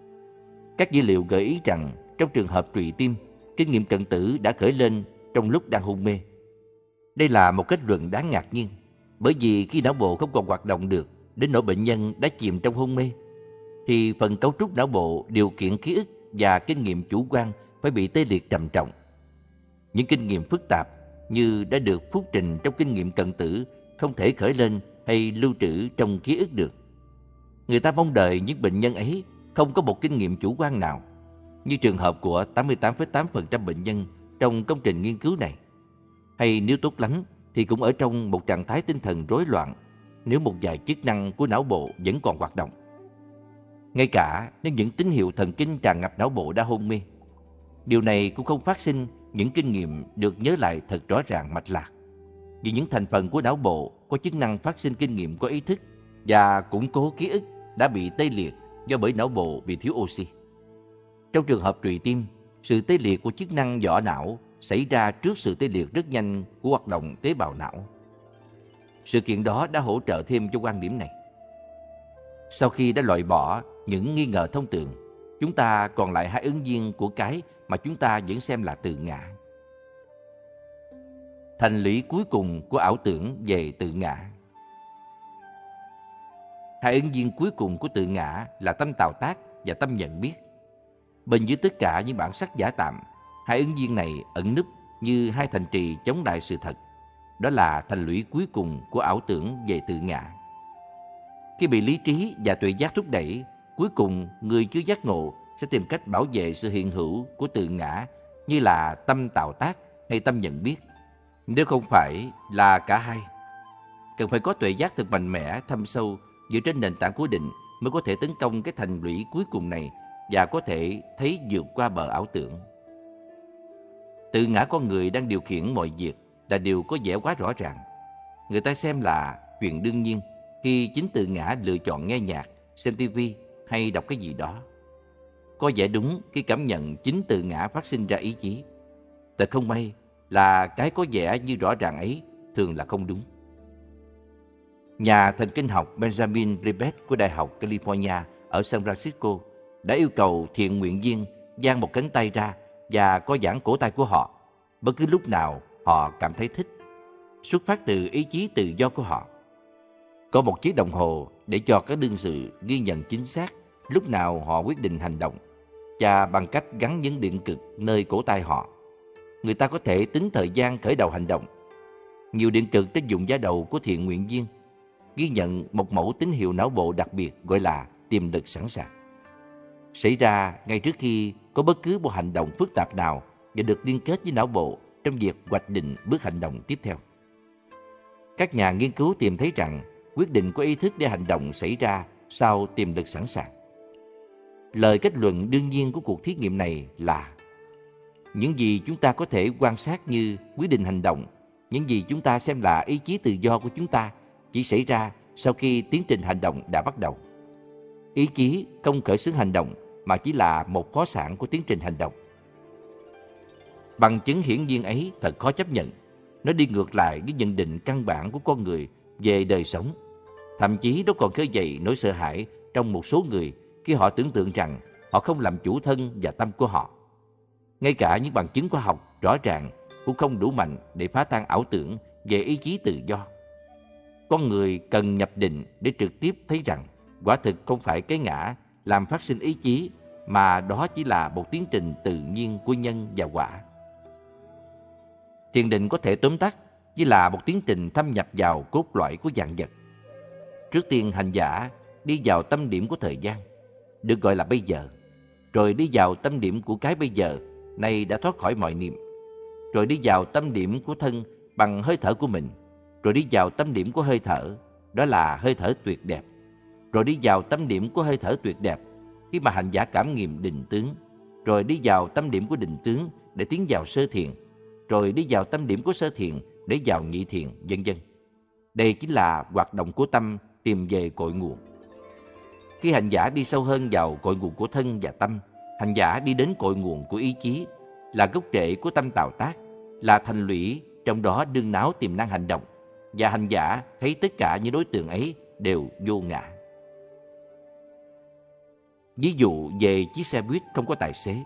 các dữ liệu gợi ý rằng trong trường hợp trụy tim, kinh nghiệm cận tử đã khởi lên trong lúc đang hôn mê. Đây là một kết luận đáng ngạc nhiên, bởi vì khi não bộ không còn hoạt động được đến nỗi bệnh nhân đã chìm trong hôn mê, thì phần cấu trúc não bộ điều khiển ký ức và kinh nghiệm chủ quan phải bị tê liệt trầm trọng. Những kinh nghiệm phức tạp như đã được phúc trình trong kinh nghiệm cận tử không thể khởi lên hay lưu trữ trong ký ức được. Người ta mong đợi những bệnh nhân ấy không có một kinh nghiệm chủ quan nào, như trường hợp của tám mươi tám phẩy tám phần trăm bệnh nhân trong công trình nghiên cứu này. Hay nếu tốt lắm thì cũng ở trong một trạng thái tinh thần rối loạn nếu một vài chức năng của não bộ vẫn còn hoạt động. Ngay cả nếu những tín hiệu thần kinh tràn ngập não bộ đã hôn mê, điều này cũng không phát sinh những kinh nghiệm được nhớ lại thật rõ ràng mạch lạc, vì những thành phần của não bộ có chức năng phát sinh kinh nghiệm có ý thức và củng cố ký ức đã bị tê liệt do bởi não bộ bị thiếu oxy. Trong trường hợp trụy tim, sự tê liệt của chức năng vỏ não xảy ra trước sự tê liệt rất nhanh của hoạt động tế bào não. Sự kiện đó đã hỗ trợ thêm cho quan điểm này. Sau khi đã loại bỏ những nghi ngờ thông thường, chúng ta còn lại hai ứng viên của cái mà chúng ta vẫn xem là tự ngã. Thành lũy cuối cùng của ảo tưởng về tự ngã. Hai ứng viên cuối cùng của tự ngã là tâm tạo tác và tâm nhận biết. Bên dưới tất cả những bản sắc giả tạm, hai ứng viên này ẩn núp như hai thành trì chống lại sự thật. Đó là thành lũy cuối cùng của ảo tưởng về tự ngã. Khi bị lý trí và tuệ giác thúc đẩy, cuối cùng người chưa giác ngộ sẽ tìm cách bảo vệ sự hiện hữu của tự ngã như là tâm tạo tác hay tâm nhận biết. Nếu không phải là cả hai, cần phải có tuệ giác thật mạnh mẽ, thâm sâu dựa trên nền tảng cố định mới có thể tấn công cái thành lũy cuối cùng này và có thể thấy vượt qua bờ ảo tưởng. Tự ngã con người đang điều khiển mọi việc là điều có vẻ quá rõ ràng. Người ta xem là chuyện đương nhiên khi chính tự ngã lựa chọn nghe nhạc, xem tivi hay đọc cái gì đó. Có vẻ đúng khi cảm nhận chính tự ngã phát sinh ra ý chí. Thật không may là cái có vẻ như rõ ràng ấy thường là không đúng. Nhà thần kinh học Benjamin Libet của Đại học California ở San Francisco đã yêu cầu thiện nguyện viên dang một cánh tay ra và co giãn cổ tay của họ bất cứ lúc nào họ cảm thấy thích, xuất phát từ ý chí tự do của họ. Có một chiếc đồng hồ để cho các đương sự ghi nhận chính xác lúc nào họ quyết định hành động, và bằng cách gắn những điện cực nơi cổ tay họ, người ta có thể tính thời gian khởi đầu hành động. Nhiều điện cực trên vùng da đầu của thiện nguyện viên ghi nhận một mẫu tín hiệu não bộ đặc biệt gọi là tiềm lực sẵn sàng, xảy ra ngay trước khi có bất cứ một hành động phức tạp nào và được liên kết với não bộ trong việc hoạch định bước hành động tiếp theo. Các nhà nghiên cứu tìm thấy rằng quyết định có ý thức để hành động xảy ra sau tiềm lực sẵn sàng. Lời kết luận đương nhiên của cuộc thí nghiệm này là những gì chúng ta có thể quan sát như quyết định hành động, những gì chúng ta xem là ý chí tự do của chúng ta chỉ xảy ra sau khi tiến trình hành động đã bắt đầu. Ý chí không khởi xướng hành động mà chỉ là một phó sản của tiến trình hành động. Bằng chứng hiển nhiên ấy thật khó chấp nhận. Nó đi ngược lại với nhận định căn bản của con người về đời sống. Thậm chí nó còn khơi dậy nỗi sợ hãi trong một số người khi họ tưởng tượng rằng họ không làm chủ thân và tâm của họ. Ngay cả những bằng chứng khoa học rõ ràng cũng không đủ mạnh để phá tan ảo tưởng về ý chí tự do. Con người cần nhập định để trực tiếp thấy rằng quả thực không phải cái ngã làm phát sinh ý chí, mà đó chỉ là một tiến trình tự nhiên của nhân và quả. Thiền định có thể tóm tắt như là một tiến trình thâm nhập vào cốt lõi của vạn vật. Trước tiên hành giả đi vào tâm điểm của thời gian, được gọi là bây giờ, rồi đi vào tâm điểm của cái bây giờ, này đã thoát khỏi mọi niệm, rồi đi vào tâm điểm của thân bằng hơi thở của mình, rồi đi vào tâm điểm của hơi thở, đó là hơi thở tuyệt đẹp, rồi đi vào tâm điểm của hơi thở tuyệt đẹp khi mà hành giả cảm nghiệm định tướng, rồi đi vào tâm điểm của định tướng để tiến vào sơ thiền, rồi đi vào tâm điểm của sơ thiền để vào nhị thiền, vân vân. Đây chính là hoạt động của tâm tìm về cội nguồn. Khi hành giả đi sâu hơn vào cội nguồn của thân và tâm, hành giả đi đến cội nguồn của ý chí, là gốc rễ của tâm tạo tác, là thành lũy trong đó đương náo tiềm năng hành động, và hành giả thấy tất cả những đối tượng ấy đều vô ngã. Ví dụ về chiếc xe buýt không có tài xế.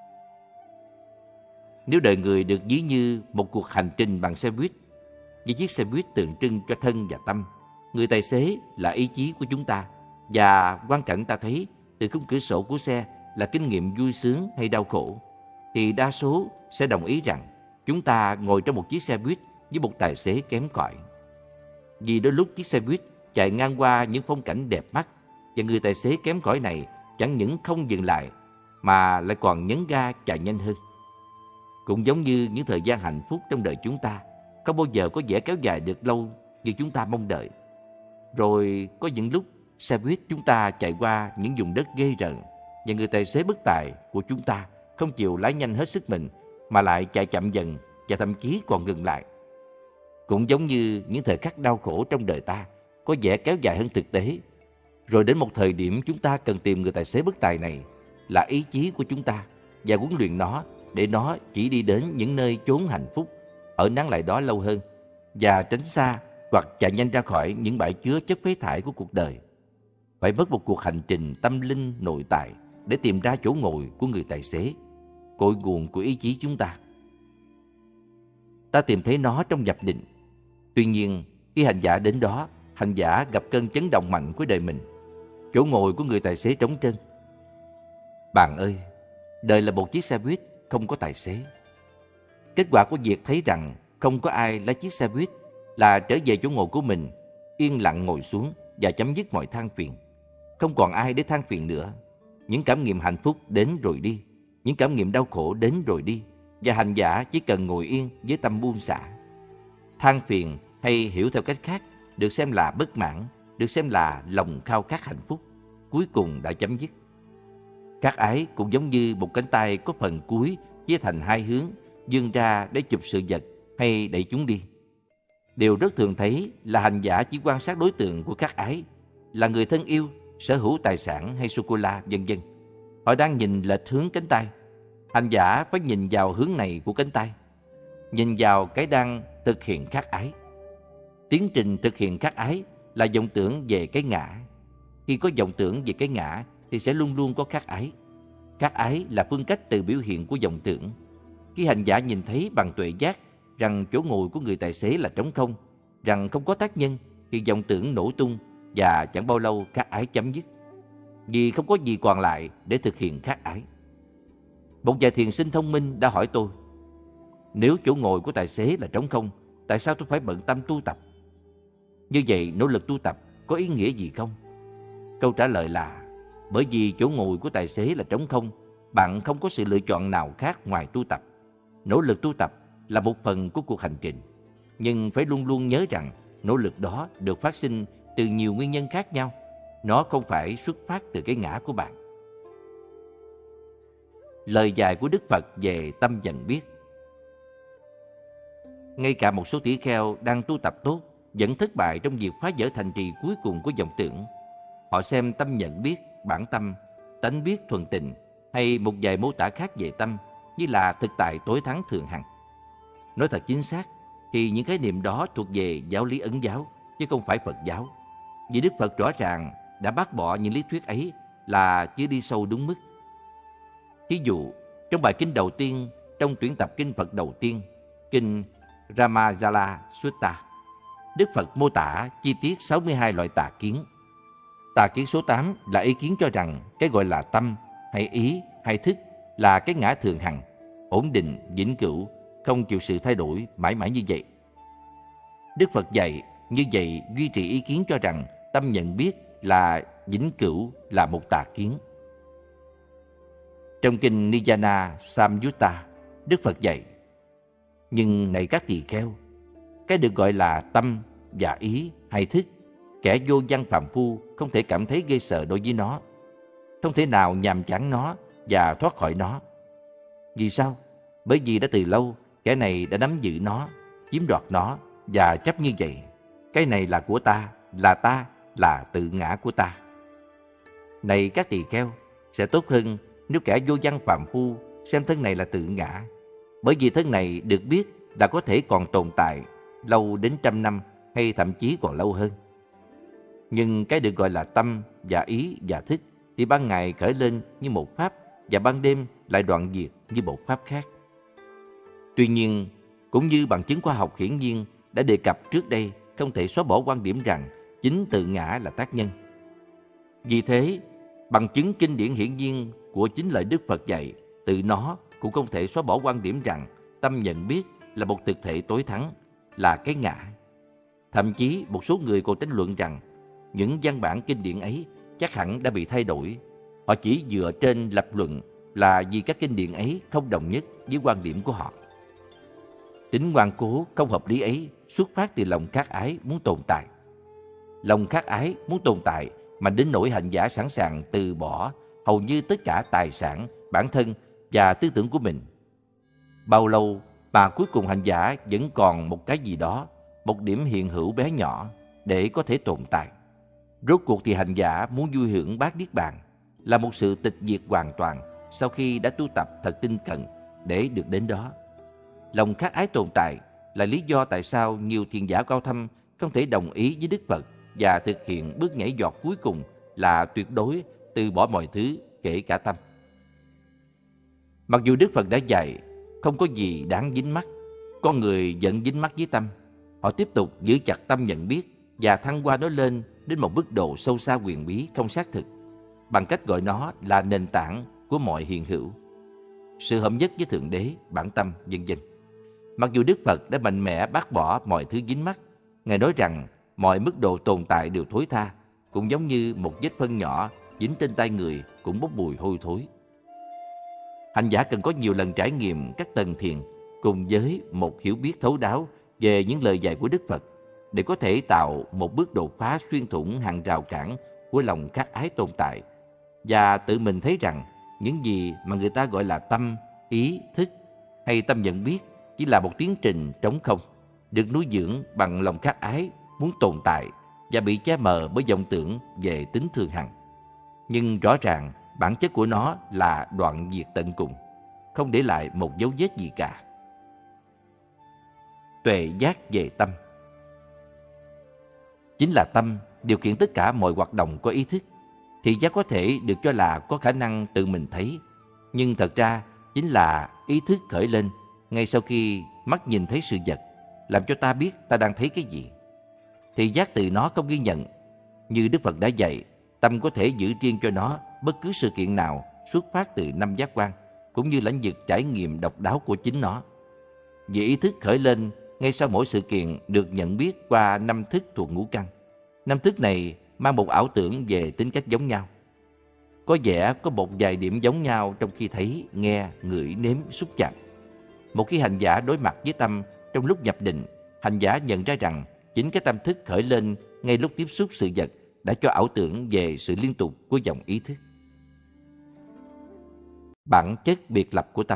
Nếu đời người được ví như một cuộc hành trình bằng xe buýt, với chiếc xe buýt tượng trưng cho thân và tâm, người tài xế là ý chí của chúng ta, và quang cảnh ta thấy từ khung cửa sổ của xe là kinh nghiệm vui sướng hay đau khổ, thì đa số sẽ đồng ý rằng chúng ta ngồi trong một chiếc xe buýt với một tài xế kém cỏi. Vì đôi lúc chiếc xe buýt chạy ngang qua những phong cảnh đẹp mắt, và người tài xế kém cỏi này chẳng những không dừng lại mà lại còn nhấn ga chạy nhanh hơn. Cũng giống như những thời gian hạnh phúc trong đời chúng ta không bao giờ có vẻ kéo dài được lâu như chúng ta mong đợi. Rồi có những lúc xe buýt chúng ta chạy qua những vùng đất ghê rợn, và người tài xế bất tài của chúng ta không chịu lái nhanh hết sức mình mà lại chạy chậm dần, và thậm chí còn ngừng lại. Cũng giống như những thời khắc đau khổ trong đời ta có vẻ kéo dài hơn thực tế. Rồi đến một thời điểm chúng ta cần tìm người tài xế bất tài này, là ý chí của chúng ta, và huấn luyện nó để nó chỉ đi đến những nơi chốn hạnh phúc, ở nán lại đó lâu hơn, và tránh xa hoặc chạy nhanh ra khỏi những bãi chứa chất phế thải của cuộc đời. Phải mất một cuộc hành trình tâm linh nội tại để tìm ra chỗ ngồi của người tài xế, cội nguồn của ý chí chúng ta. Ta tìm thấy nó trong nhập định. Tuy nhiên, khi hành giả đến đó, hành giả gặp cơn chấn động mạnh của đời mình. Chỗ ngồi của người tài xế trống trơn. Bạn ơi, đời là một chiếc xe buýt không có tài xế. Kết quả của việc thấy rằng không có ai lái chiếc xe buýt là trở về chỗ ngồi của mình, yên lặng ngồi xuống và chấm dứt mọi than phiền. Không còn ai để than phiền nữa. Những cảm nghiệm hạnh phúc đến rồi đi, những cảm nghiệm đau khổ đến rồi đi, và hành giả chỉ cần ngồi yên với tâm buông xả. Than phiền hay hiểu theo cách khác được xem là bất mãn, được xem là lòng khao khát hạnh phúc, cuối cùng đã chấm dứt. Các ái cũng giống như một cánh tay có phần cuối chia thành hai hướng, vươn ra để chụp sự vật hay đẩy chúng đi. Điều rất thường thấy là hành giả chỉ quan sát đối tượng của các ái, là người thân yêu, sở hữu tài sản hay sô-cô-la, vân vân. Họ đang nhìn lệch hướng cánh tay. Hành giả phải nhìn vào hướng này của cánh tay, nhìn vào cái đang thực hiện khát ái. Tiến trình thực hiện khát ái là vọng tưởng về cái ngã. Khi có vọng tưởng về cái ngã thì sẽ luôn luôn có khát ái. Khát ái là phương cách từ biểu hiện của vọng tưởng. Khi hành giả nhìn thấy bằng tuệ giác rằng chỗ ngồi của người tài xế là trống không, rằng không có tác nhân, thì vọng tưởng nổ tung và chẳng bao lâu khát ái chấm dứt. Vì không có gì còn lại để thực hiện khát ái. Một vài thiền sinh thông minh đã hỏi tôi: nếu chỗ ngồi của tài xế là trống không, tại sao tôi phải bận tâm tu tập? Như vậy nỗ lực tu tập có ý nghĩa gì không? Câu trả lời là: bởi vì chỗ ngồi của tài xế là trống không, bạn không có sự lựa chọn nào khác ngoài tu tập. Nỗ lực tu tập là một phần của cuộc hành trình, nhưng phải luôn luôn nhớ rằng nỗ lực đó được phát sinh từ nhiều nguyên nhân khác nhau. Nó không phải xuất phát từ cái ngã của bạn. Lời dạy của Đức Phật về tâm nhận biết. Ngay cả một số tỷ kheo đang tu tập tốt vẫn thất bại trong việc phá vỡ thành trì cuối cùng của vọng tưởng. Họ xem tâm nhận biết, bản tâm, tánh biết thuần tình hay một vài mô tả khác về tâm như là thực tại tối thắng thường hằng. Nói thật chính xác thì những khái niệm đó thuộc về giáo lý Ấn giáo chứ không phải Phật giáo. Vì Đức Phật rõ ràng đã bác bỏ những lý thuyết ấy là chưa đi sâu đúng mức. Ví dụ, trong bài kinh đầu tiên trong tuyển tập kinh Phật đầu tiên, kinh Ramajala Sutta, Đức Phật mô tả chi tiết sáu mươi hai loại tà kiến. Tà kiến số tám là ý kiến cho rằng cái gọi là tâm, hay ý, hay thức là cái ngã thường hằng, ổn định, vĩnh cửu, không chịu sự thay đổi mãi mãi như vậy. Đức Phật dạy như vậy duy trì ý kiến cho rằng tâm nhận biết là vĩnh cửu là một tà kiến. Trong kinh Niyana Samyutta, Đức Phật dạy: nhưng này các tỳ kheo, cái được gọi là tâm và ý hay thức, kẻ vô văn phàm phu không thể cảm thấy ghê sợ đối với nó, không thể nào nhàm chán nó và thoát khỏi nó. Vì sao? Bởi vì đã từ lâu kẻ này đã nắm giữ nó, chiếm đoạt nó và chấp như vậy. Cái này là của ta, là ta, là tự ngã của ta. Này các tỳ kheo, sẽ tốt hơn nếu kẻ vô văn phàm phu xem thân này là tự ngã, bởi vì thân này được biết là có thể còn tồn tại lâu đến trăm năm hay thậm chí còn lâu hơn. Nhưng cái được gọi là tâm và ý và thức thì ban ngày khởi lên như một pháp và ban đêm lại đoạn diệt như một pháp khác. Tuy nhiên, cũng như bằng chứng khoa học hiển nhiên đã đề cập trước đây, không thể xóa bỏ quan điểm rằng chính tự ngã là tác nhân. Vì thế, bằng chứng kinh điển hiển nhiên của chính lời Đức Phật dạy, từ nó cũng không thể xóa bỏ quan điểm rằng tâm nhận biết là một thực thể tối thắng, là cái ngã. Thậm chí một số người còn tranh luận rằng những văn bản kinh điển ấy chắc hẳn đã bị thay đổi. Họ chỉ dựa trên lập luận là vì các kinh điển ấy không đồng nhất với quan điểm của họ. Tính ngoan cố không hợp lý ấy xuất phát từ lòng khát ái muốn tồn tại. Lòng khát ái muốn tồn tại mà đến nỗi hành giả sẵn sàng từ bỏ hầu như tất cả tài sản, bản thân và tư tưởng của mình. Bao lâu mà cuối cùng hành giả vẫn còn một cái gì đó, một điểm hiện hữu bé nhỏ để có thể tồn tại. Rốt cuộc thì hành giả muốn vui hưởng bát niết bàn, là một sự tịch diệt hoàn toàn sau khi đã tu tập thật tinh cận để được đến đó. Lòng khát ái tồn tại là lý do tại sao nhiều thiền giả cao thâm không thể đồng ý với Đức Phật và thực hiện bước nhảy vọt cuối cùng là tuyệt đối từ bỏ mọi thứ, kể cả tâm. Mặc dù Đức Phật đã dạy không có gì đáng dính mắc, con người vẫn dính mắc với tâm. Họ tiếp tục giữ chặt tâm nhận biết và thăng hoa nó lên đến một mức độ sâu xa huyền bí không xác thực, bằng cách gọi nó là nền tảng của mọi hiện hữu, sự hợp nhất với Thượng Đế, bản tâm, vân vân. Mặc dù Đức Phật đã mạnh mẽ bác bỏ mọi thứ dính mắc, Ngài nói rằng mọi mức độ tồn tại đều thối tha, cũng giống như một vết phân nhỏ dính trên tay người cũng bốc mùi hôi thối. Hành giả cần có nhiều lần trải nghiệm các tầng thiền cùng với một hiểu biết thấu đáo về những lời dạy của Đức Phật để có thể tạo một bước đột phá xuyên thủng hàng rào cản của lòng khát ái tồn tại, và tự mình thấy rằng những gì mà người ta gọi là tâm, ý, thức hay tâm nhận biết chỉ là một tiến trình trống không, được nuôi dưỡng bằng lòng khát ái muốn tồn tại và bị che mờ bởi vọng tưởng về tính thường hằng. Nhưng rõ ràng bản chất của nó là đoạn diệt tận cùng, không để lại một dấu vết gì cả. Tuệ giác về tâm. Chính là tâm điều khiển tất cả mọi hoạt động có ý thức. Thị giác có thể được cho là có khả năng tự mình thấy, nhưng thật ra chính là ý thức khởi lên ngay sau khi mắt nhìn thấy sự vật, làm cho ta biết ta đang thấy cái gì. Thị giác từ nó không ghi nhận. Như Đức Phật đã dạy, tâm có thể giữ riêng cho nó bất cứ sự kiện nào xuất phát từ năm giác quan, cũng như lãnh vực trải nghiệm độc đáo của chính nó. Vì ý thức khởi lên ngay sau mỗi sự kiện được nhận biết qua năm thức thuộc ngũ căn. Năm thức này mang một ảo tưởng về tính cách giống nhau. Có vẻ có một vài điểm giống nhau trong khi thấy, nghe, ngửi, nếm, xúc chạm. Một khi hành giả đối mặt với tâm trong lúc nhập định, hành giả nhận ra rằng chính cái tâm thức khởi lên ngay lúc tiếp xúc sự vật đã cho ảo tưởng về sự liên tục của dòng ý thức. Bản chất biệt lập của tâm.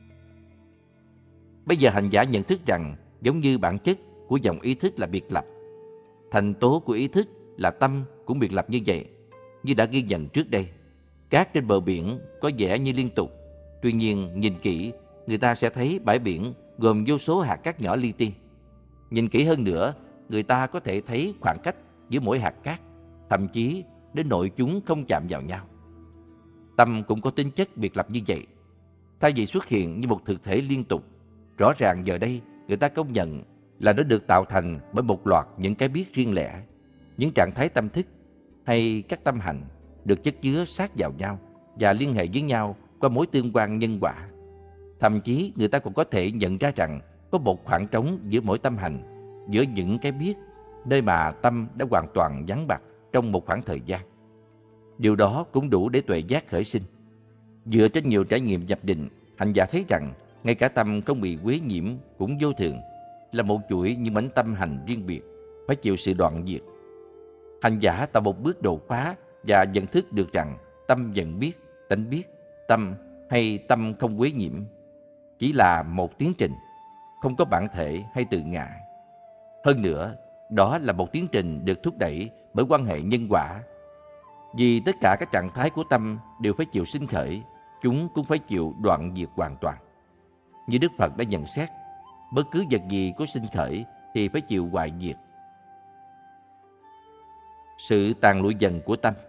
Bây giờ hành giả nhận thức rằng giống như bản chất của dòng ý thức là biệt lập, thành tố của ý thức là tâm cũng biệt lập như vậy. Như đã ghi nhận trước đây, cát trên bờ biển có vẻ như liên tục. Tuy nhiên, nhìn kỹ, người ta sẽ thấy bãi biển gồm vô số hạt cát nhỏ li ti. Nhìn kỹ hơn nữa, người ta có thể thấy khoảng cách giữa mỗi hạt cát, thậm chí đến nỗi chúng không chạm vào nhau. Tâm cũng có tính chất biệt lập như vậy. Thay vì xuất hiện như một thực thể liên tục, rõ ràng giờ đây người ta công nhận là nó được tạo thành bởi một loạt những cái biết riêng lẻ, những trạng thái tâm thức hay các tâm hành được chất chứa sát vào nhau và liên hệ với nhau qua mối tương quan nhân quả. Thậm chí người ta cũng có thể nhận ra rằng có một khoảng trống giữa mỗi tâm hành, giữa những cái biết, nơi mà tâm đã hoàn toàn vắng bặt trong một khoảng thời gian. Điều đó cũng đủ để tuệ giác khởi sinh. Dựa trên nhiều trải nghiệm nhập định, hành giả thấy rằng ngay cả tâm không bị quấy nhiễm cũng vô thường, là một chuỗi những mảnh tâm hành riêng biệt, phải chịu sự đoạn diệt. Hành giả tạo một bước đột phá và nhận thức được rằng tâm nhận biết, tánh biết, tâm hay tâm không quấy nhiễm chỉ là một tiến trình, không có bản thể hay tự ngã. Hơn nữa, đó là một tiến trình được thúc đẩy bởi quan hệ nhân quả. Vì tất cả các trạng thái của tâm đều phải chịu sinh khởi, chúng cũng phải chịu đoạn diệt hoàn toàn. Như Đức Phật đã nhận xét, bất cứ vật gì có sinh khởi thì phải chịu hoại diệt. Sự tàn lụi dần của tâm.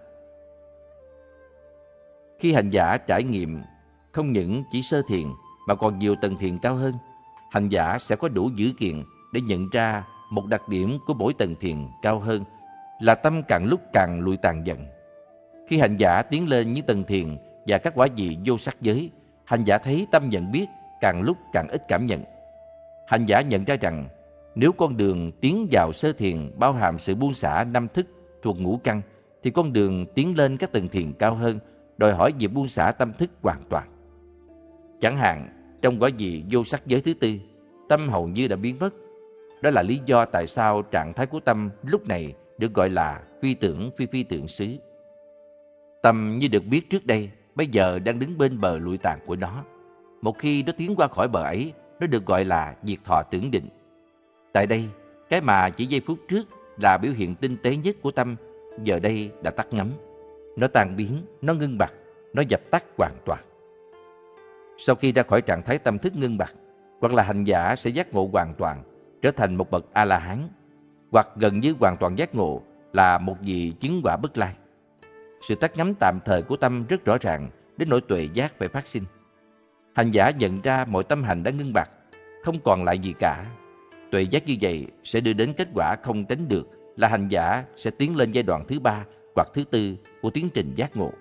Khi hành giả trải nghiệm không những chỉ sơ thiền mà còn nhiều tầng thiền cao hơn, hành giả sẽ có đủ dữ kiện để nhận ra một đặc điểm của mỗi tầng thiền cao hơn là tâm càng lúc càng lụi tàn dần. Khi hành giả tiến lên những tầng thiền và các quả vị vô sắc giới, hành giả thấy tâm nhận biết càng lúc càng ít cảm nhận. Hành giả nhận ra rằng nếu con đường tiến vào sơ thiền bao hàm sự buông xả năm thức thuộc ngũ căn, thì con đường tiến lên các tầng thiền cao hơn đòi hỏi việc buông xả tâm thức hoàn toàn. Chẳng hạn, trong quả vị vô sắc giới thứ tư, tâm hầu như đã biến mất. Đó là lý do tại sao trạng thái của tâm lúc này được gọi là phi tưởng phi phi tưởng xứ. Tâm như được biết trước đây, bây giờ đang đứng bên bờ lụi tàn của nó. Một khi nó tiến qua khỏi bờ ấy, nó được gọi là diệt thọ tưởng định. Tại đây, cái mà chỉ giây phút trước là biểu hiện tinh tế nhất của tâm, giờ đây đã tắt ngấm. Nó tan biến, nó ngưng bặt, nó dập tắt hoàn toàn. Sau khi ra khỏi trạng thái tâm thức ngưng bặt, hoặc là hành giả sẽ giác ngộ hoàn toàn, trở thành một bậc A-la-hán, hoặc gần như hoàn toàn giác ngộ là một vị chứng quả bất lai. Sự tắt ngấm tạm thời của tâm rất rõ ràng đến nỗi tuệ giác phải phát sinh. Hành giả nhận ra mọi tâm hành đã ngưng bặt, không còn lại gì cả. Tuệ giác như vậy sẽ đưa đến kết quả không tránh được là hành giả sẽ tiến lên giai đoạn thứ ba hoặc thứ tư của tiến trình giác ngộ.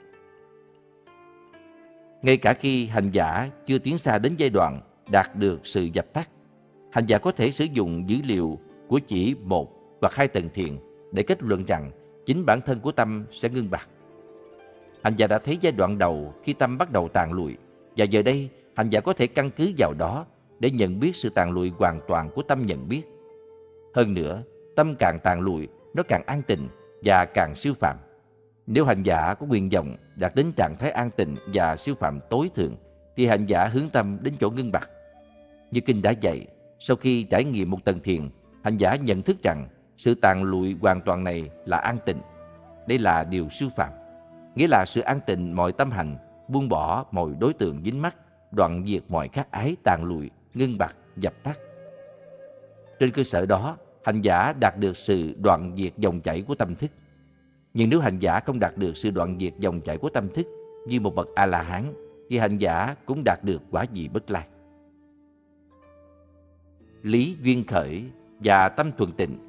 Ngay cả khi hành giả chưa tiến xa đến giai đoạn đạt được sự dập tắt, hành giả có thể sử dụng dữ liệu của chỉ một hoặc hai tầng thiền để kết luận rằng chính bản thân của tâm sẽ ngưng bặt. Hành giả đã thấy giai đoạn đầu khi tâm bắt đầu tàn lụi, và giờ đây hành giả có thể căn cứ vào đó để nhận biết sự tàn lụi hoàn toàn của tâm nhận biết. Hơn nữa, tâm càng tàn lụi, nó càng an tịnh và càng siêu phàm. Nếu hành giả có nguyện vọng đạt đến trạng thái an tịnh và siêu phàm tối thượng, thì hành giả hướng tâm đến chỗ ngưng bặt. Như kinh đã dạy, sau khi trải nghiệm một tầng thiền, hành giả nhận thức rằng sự tàn lụi hoàn toàn này là an tịnh. Đây là điều siêu phàm, nghĩa là sự an tịnh mọi tâm hành, buông bỏ mọi đối tượng dính mắc, đoạn diệt mọi khát ái tàn lụi, ngưng bặt, dập tắt. Trên cơ sở đó, hành giả đạt được sự đoạn diệt dòng chảy của tâm thức. Nhưng nếu hành giả không đạt được sự đoạn diệt dòng chảy của tâm thức như một bậc A-la-hán, thì hành giả cũng đạt được quả vị bất lai. Lý duyên khởi và tâm thuần tịnh.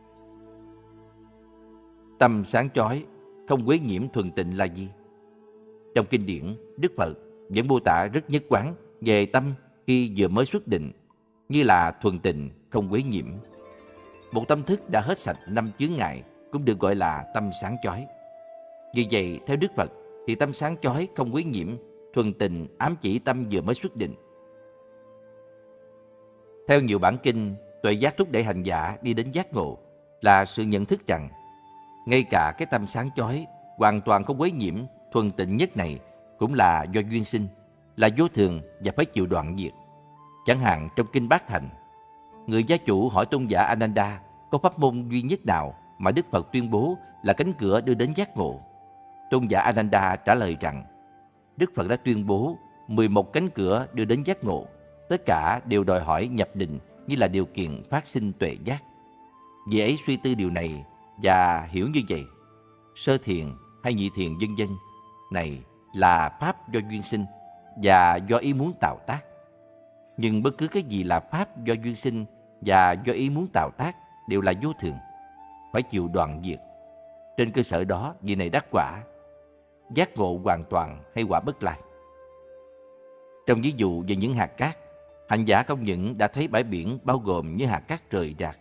Tâm sáng chói, không quấy nhiễm thuần tịnh là gì? Trong kinh điển, Đức Phật vẫn mô tả rất nhất quán về tâm khi vừa mới xuất định, như là thuần tịnh, không quấy nhiễm. Một tâm thức đã hết sạch năm chướng ngại cũng được gọi là tâm sáng chói. Vì vậy, theo Đức Phật, thì tâm sáng chói, không quấy nhiễm, thuần tịnh ám chỉ tâm vừa mới xuất định. Theo nhiều bản kinh, tuệ giác thúc đẩy hành giả đi đến giác ngộ là sự nhận thức rằng ngay cả cái tâm sáng chói, hoàn toàn không quấy nhiễm, thuần tịnh nhất này cũng là do duyên sinh, là vô thường và phải chịu đoạn diệt. Chẳng hạn trong kinh Bát Thành, người gia chủ hỏi tôn giả Ananda có pháp môn duy nhất nào mà Đức Phật tuyên bố là cánh cửa đưa đến giác ngộ. Tôn giả Ananda trả lời rằng Đức Phật đã tuyên bố mười một cánh cửa đưa đến giác ngộ, tất cả đều đòi hỏi nhập định như là điều kiện phát sinh tuệ giác. Vì ấy suy tư điều này và hiểu như vậy, sơ thiền hay nhị thiền vân vân này là pháp do duyên sinh và do ý muốn tạo tác. Nhưng bất cứ cái gì là pháp do duyên sinh và do ý muốn tạo tác đều là vô thường, phải chịu đoạn diệt. Trên cơ sở đó, vị này đắc quả, giác ngộ hoàn toàn hay quả bất lai. Trong ví dụ về những hạt cát, hành giả không những đã thấy bãi biển bao gồm những hạt cát rời rạc,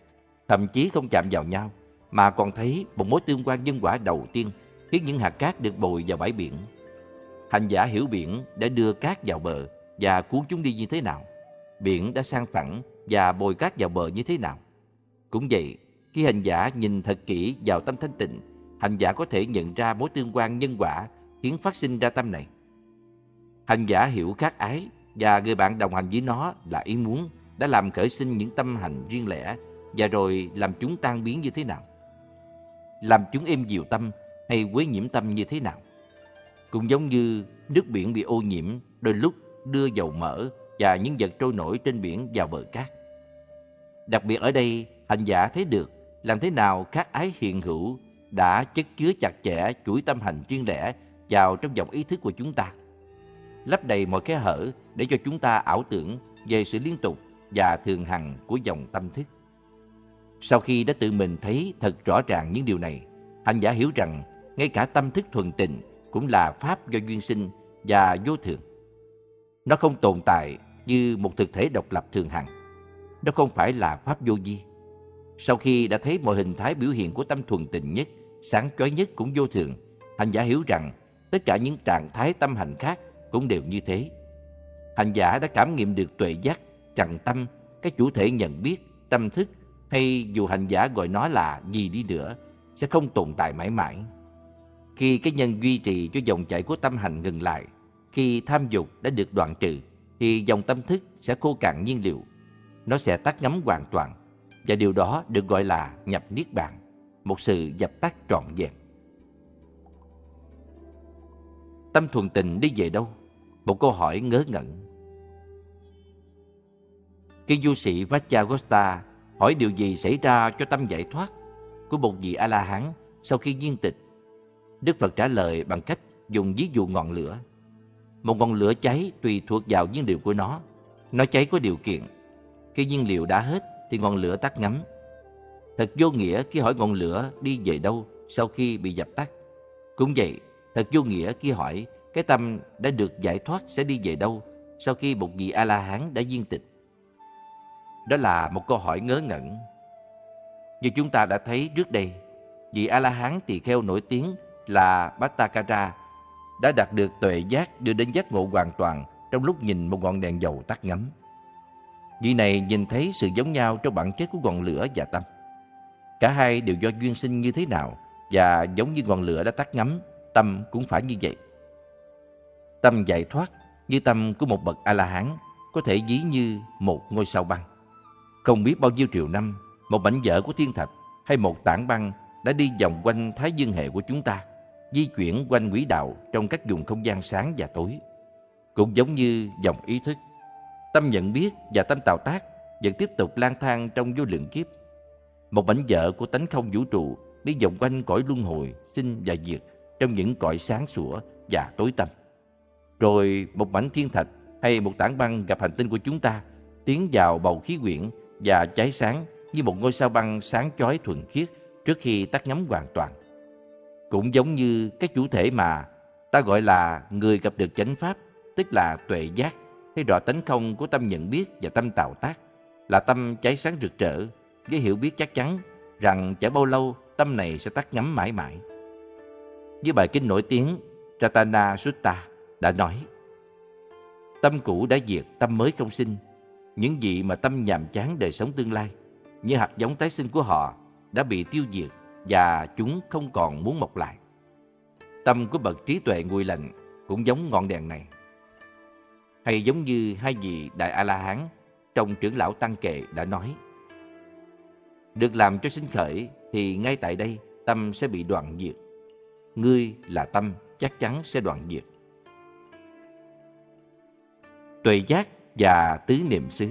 thậm chí không chạm vào nhau, mà còn thấy một mối tương quan nhân quả đầu tiên khiến những hạt cát được bồi vào bãi biển. Hành giả hiểu biển đã đưa cát vào bờ và cuốn chúng đi như thế nào, biển đã san phẳng và bồi cát vào bờ như thế nào. Cũng vậy, khi hành giả nhìn thật kỹ vào tâm thanh tịnh, hành giả có thể nhận ra mối tương quan nhân quả khiến phát sinh ra tâm này. Hành giả hiểu khát ái và người bạn đồng hành với nó là ý muốn đã làm khởi sinh những tâm hành riêng lẻ, và rồi làm chúng tan biến như thế nào, làm chúng êm dịu tâm hay quấy nhiễm tâm như thế nào. Cũng giống như nước biển bị ô nhiễm đôi lúc đưa dầu mỡ và những vật trôi nổi trên biển vào bờ cát. Đặc biệt ở đây, hành giả thấy được làm thế nào khát ái hiện hữu đã chất chứa chặt chẽ chuỗi tâm hành riêng lẻ vào trong dòng ý thức của chúng ta, lấp đầy mọi khe hở để cho chúng ta ảo tưởng về sự liên tục và thường hằng của dòng tâm thức. Sau khi đã tự mình thấy thật rõ ràng những điều này, hành giả hiểu rằng ngay cả tâm thức thuần tịnh cũng là pháp do duyên sinh và vô thường. Nó không tồn tại như một thực thể độc lập thường hằng. Nó không phải là pháp vô vi. Sau khi đã thấy mọi hình thái biểu hiện của tâm thuần tịnh nhất, sáng chói nhất cũng vô thường, hành giả hiểu rằng tất cả những trạng thái tâm hành khác cũng đều như thế. Hành giả đã cảm nghiệm được tuệ giác, trần tâm, cái chủ thể nhận biết, tâm thức, hay dù hành giả gọi nó là gì đi nữa, sẽ không tồn tại mãi mãi. Khi cái nhân duy trì cho dòng chảy của tâm hành ngừng lại, khi tham dục đã được đoạn trừ, thì dòng tâm thức sẽ khô cạn nhiên liệu. Nó sẽ tắt ngấm hoàn toàn, và điều đó được gọi là nhập niết bàn, một sự dập tắt trọn vẹn. Tâm thuần tịnh đi về đâu? Một câu hỏi ngớ ngẩn. Khi du sĩ Vajragosta hỏi điều gì xảy ra cho tâm giải thoát của một vị A-la-hán sau khi viên tịch, Đức Phật trả lời bằng cách dùng ví dụ ngọn lửa. Một ngọn lửa cháy tùy thuộc vào nhiên liệu của nó. Nó cháy có điều kiện. Khi nhiên liệu đã hết thì ngọn lửa tắt ngấm. Thật vô nghĩa khi hỏi ngọn lửa đi về đâu sau khi bị dập tắt. Cũng vậy, thật vô nghĩa khi hỏi cái tâm đã được giải thoát sẽ đi về đâu sau khi một vị A-la-hán đã viên tịch. Đó là một câu hỏi ngớ ngẩn. Như chúng ta đã thấy trước đây, vị A-la-hán tỳ kheo nổi tiếng là Bhattakara đã đạt được tuệ giác đưa đến giác ngộ hoàn toàn trong lúc nhìn một ngọn đèn dầu tắt ngấm. Vị này nhìn thấy sự giống nhau trong bản chất của ngọn lửa và tâm. Cả hai đều do duyên sinh như thế nào, và giống như ngọn lửa đã tắt ngấm, tâm cũng phải như vậy. Tâm giải thoát như tâm của một bậc A-la-hán có thể ví như một ngôi sao băng. Không biết bao nhiêu triệu năm, một mảnh vỡ của thiên thạch hay một tảng băng đã đi vòng quanh thái dương hệ của chúng ta, di chuyển quanh quỹ đạo trong các vùng không gian sáng và tối. Cũng giống như dòng ý thức, tâm nhận biết và tâm tạo tác vẫn tiếp tục lang thang trong vô lượng kiếp. Một mảnh vỡ của tánh không vũ trụ đi vòng quanh cõi luân hồi, sinh và diệt trong những cõi sáng sủa và tối tăm. Rồi một mảnh thiên thạch hay một tảng băng gặp hành tinh của chúng ta, tiến vào bầu khí quyển và cháy sáng như một ngôi sao băng sáng chói thuần khiết trước khi tắt ngấm hoàn toàn. Cũng giống như cái chủ thể mà ta gọi là người gặp được chánh pháp, tức là tuệ giác, hay rõ tánh không của tâm nhận biết và tâm tạo tác, là tâm cháy sáng rực rỡ, với hiểu biết chắc chắn rằng chẳng bao lâu tâm này sẽ tắt ngấm mãi mãi. Như bài kinh nổi tiếng Ratana Sutta đã nói: tâm cũ đã diệt, tâm mới không sinh. Những vị mà tâm nhàm chán đời sống tương lai, như hạt giống tái sinh của họ, đã bị tiêu diệt và chúng không còn muốn mọc lại. Tâm của bậc trí tuệ nguội lạnh cũng giống ngọn đèn này. Hay giống như hai vị đại A-la-hán trong trưởng lão Tăng Kệ đã nói: được làm cho sinh khởi thì ngay tại đây tâm sẽ bị đoạn diệt. Ngươi là tâm chắc chắn sẽ đoạn diệt. Tuệ giác và tứ niệm xứ.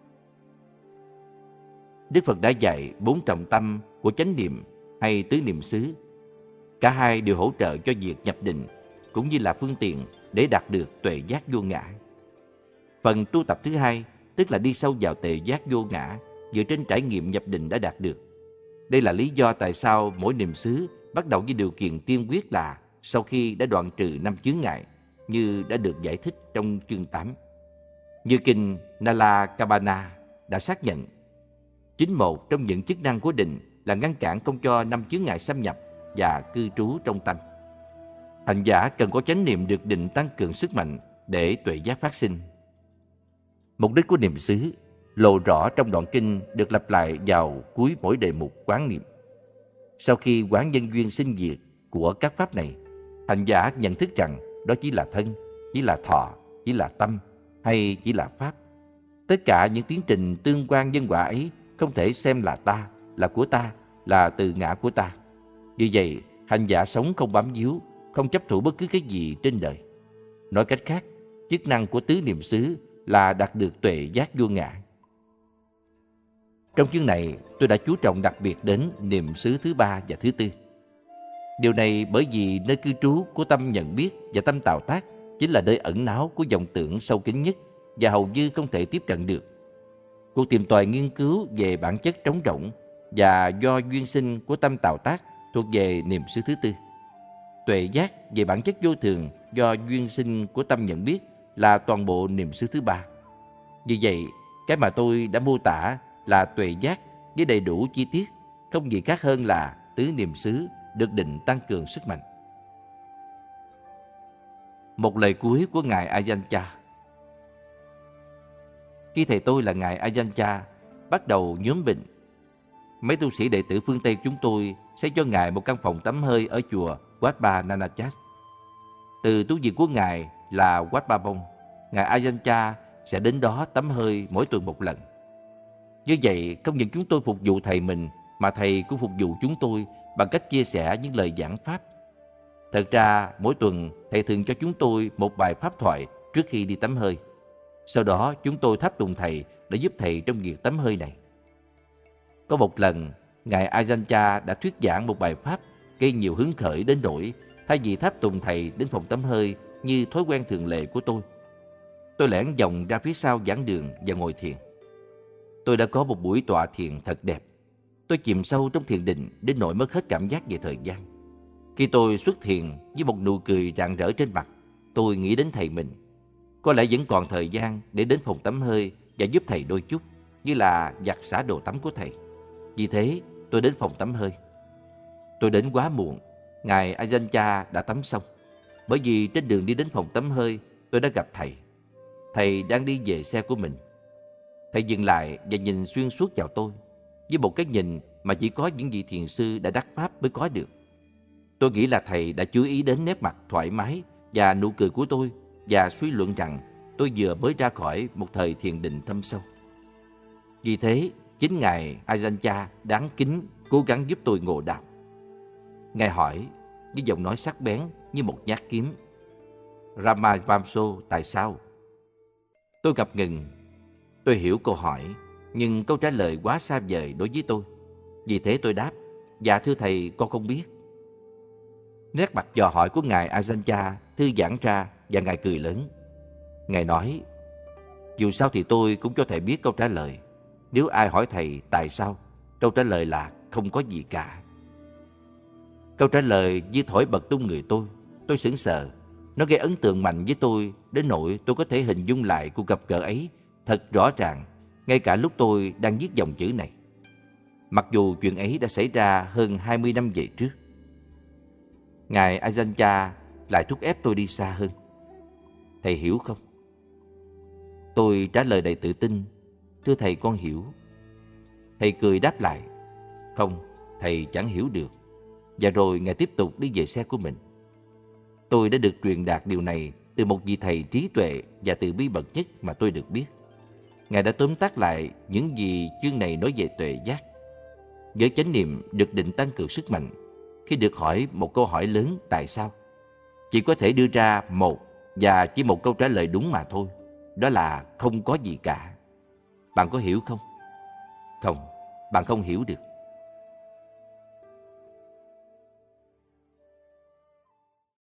Đức Phật đã dạy bốn trọng tâm của chánh niệm hay tứ niệm xứ. Cả hai đều hỗ trợ cho việc nhập định, cũng như là phương tiện để đạt được tuệ giác vô ngã. Phần tu tập thứ hai, tức là đi sâu vào tuệ giác vô ngã, dựa trên trải nghiệm nhập định đã đạt được. Đây là lý do tại sao mỗi niệm xứ bắt đầu với điều kiện tiên quyết là sau khi đã đoạn trừ năm chướng ngại, như đã được giải thích trong chương tám. Như kinh Nala Kabbana đã xác nhận, Chính một trong những chức năng của định là ngăn cản không cho năm chướng ngại xâm nhập và cư trú trong tâm. Hành giả cần có chánh niệm được định tăng cường sức mạnh để tuệ giác phát sinh. Mục đích của niệm xứ lộ rõ trong đoạn kinh được lặp lại vào cuối mỗi đề mục quán niệm. Sau khi quán nhân duyên sinh diệt của các pháp này, hành giả nhận thức rằng đó chỉ là thân, chỉ là thọ, chỉ là tâm hay chỉ là pháp. Tất cả những tiến trình tương quan nhân quả ấy không thể xem là ta, là của ta, là từ ngã của ta. Như vậy, hành giả sống không bám víu, không chấp thủ bất cứ cái gì trên đời. Nói cách khác, chức năng của tứ niệm xứ là đạt được tuệ giác vô ngã. Trong chương này, tôi đã chú trọng đặc biệt đến niệm xứ thứ ba và thứ tư. Điều này bởi vì nơi cư trú của tâm nhận biết và tâm tạo tác chính là nơi ẩn náu của vọng tưởng sâu kín nhất và hầu như không thể tiếp cận được. Cuộc tìm tòi nghiên cứu về bản chất trống rỗng và do duyên sinh của tâm tạo tác thuộc về niệm xứ thứ tư. Tuệ giác về bản chất vô thường do duyên sinh của tâm nhận biết là toàn bộ niệm xứ thứ ba. Như vậy, cái mà tôi đã mô tả là tuệ giác với đầy đủ chi tiết, không gì khác hơn là tứ niệm xứ được định tăng cường sức mạnh. Một lời cuối của Ngài Ajahn Chah. Khi thầy tôi là Ngài Ajahn Chah bắt đầu nhóm bệnh, mấy tu sĩ đệ tử phương Tây chúng tôi sẽ cho Ngài một căn phòng tắm hơi ở chùa Wat Ba Nanachas. Từ tu viện của Ngài là Wat Ba Bông, Ngài Ajahn Chah sẽ đến đó tắm hơi mỗi tuần một lần. Như vậy, không những chúng tôi phục vụ thầy mình, mà thầy cũng phục vụ chúng tôi bằng cách chia sẻ những lời giảng pháp. Thật ra, mỗi tuần thầy thường cho chúng tôi một bài pháp thoại trước khi đi tắm hơi. Sau đó, chúng tôi tháp tùng thầy để giúp thầy trong việc tắm hơi này. Có một lần, Ngài Ajahn Chah đã thuyết giảng một bài pháp gây nhiều hứng khởi đến nỗi thay vì tháp tùng thầy đến phòng tắm hơi như thói quen thường lệ của tôi, tôi lẻn vòng ra phía sau giảng đường và ngồi thiền. Tôi đã có một buổi tọa thiền thật đẹp. Tôi chìm sâu trong thiền định đến nỗi mất hết cảm giác về thời gian. Khi tôi xuất thiền với một nụ cười rạng rỡ trên mặt, tôi nghĩ đến thầy mình. Có lẽ vẫn còn thời gian để đến phòng tắm hơi và giúp thầy đôi chút, như là giặt xả đồ tắm của thầy. Vì thế, tôi đến phòng tắm hơi. Tôi đến quá muộn. Ngài Ajahn Chah đã tắm xong. Bởi vì trên đường đi đến phòng tắm hơi, tôi đã gặp thầy. Thầy đang đi về xe của mình. Thầy dừng lại và nhìn xuyên suốt vào tôi, với một cái nhìn mà chỉ có những vị thiền sư đã đắc pháp mới có được. Tôi nghĩ là thầy đã chú ý đến nét mặt thoải mái và nụ cười của tôi, và suy luận rằng tôi vừa mới ra khỏi một thời thiền định thâm sâu. Vì thế, chính Ngài Ajahn Chah đáng kính cố gắng giúp tôi ngộ đạo. Ngài hỏi với giọng nói sắc bén như một nhát kiếm: Ramavamso, tại sao? Tôi ngập ngừng. Tôi hiểu câu hỏi, nhưng câu trả lời quá xa vời đối với tôi. Vì thế tôi đáp: Dạ thưa thầy, con không biết. Nét mặt dò hỏi của Ngài Ajahn Chah thư giãn ra và Ngài cười lớn. Ngài nói: Dù sao thì tôi cũng cho thầy biết câu trả lời. Nếu ai hỏi thầy tại sao, câu trả lời là không có gì cả. Câu trả lời như thổi bật tung người tôi. Tôi sững sờ. Nó gây ấn tượng mạnh với tôi đến nỗi tôi có thể hình dung lại cuộc gặp gỡ ấy thật rõ ràng, ngay cả lúc tôi đang viết dòng chữ này. Mặc dù chuyện ấy đã xảy ra hơn hai mươi năm về trước. Ngài Ajahn Chah lại thúc ép tôi đi xa hơn. Thầy hiểu không? Tôi trả lời đầy tự tin: Thưa thầy, con hiểu. Thầy cười đáp lại: Không, thầy chẳng hiểu được. Và rồi Ngài tiếp tục đi về xe của mình. Tôi đã được truyền đạt điều này từ một vị thầy trí tuệ và từ bí mật nhất mà tôi được biết. Ngài đã tóm tắt lại những gì chương này nói về tuệ giác. Với chánh niệm được định tăng cường sức mạnh, khi được hỏi một câu hỏi lớn tại sao, chỉ có thể đưa ra một và chỉ một câu trả lời đúng mà thôi. Đó là không có gì cả. Bạn có hiểu không? Không, bạn không hiểu được.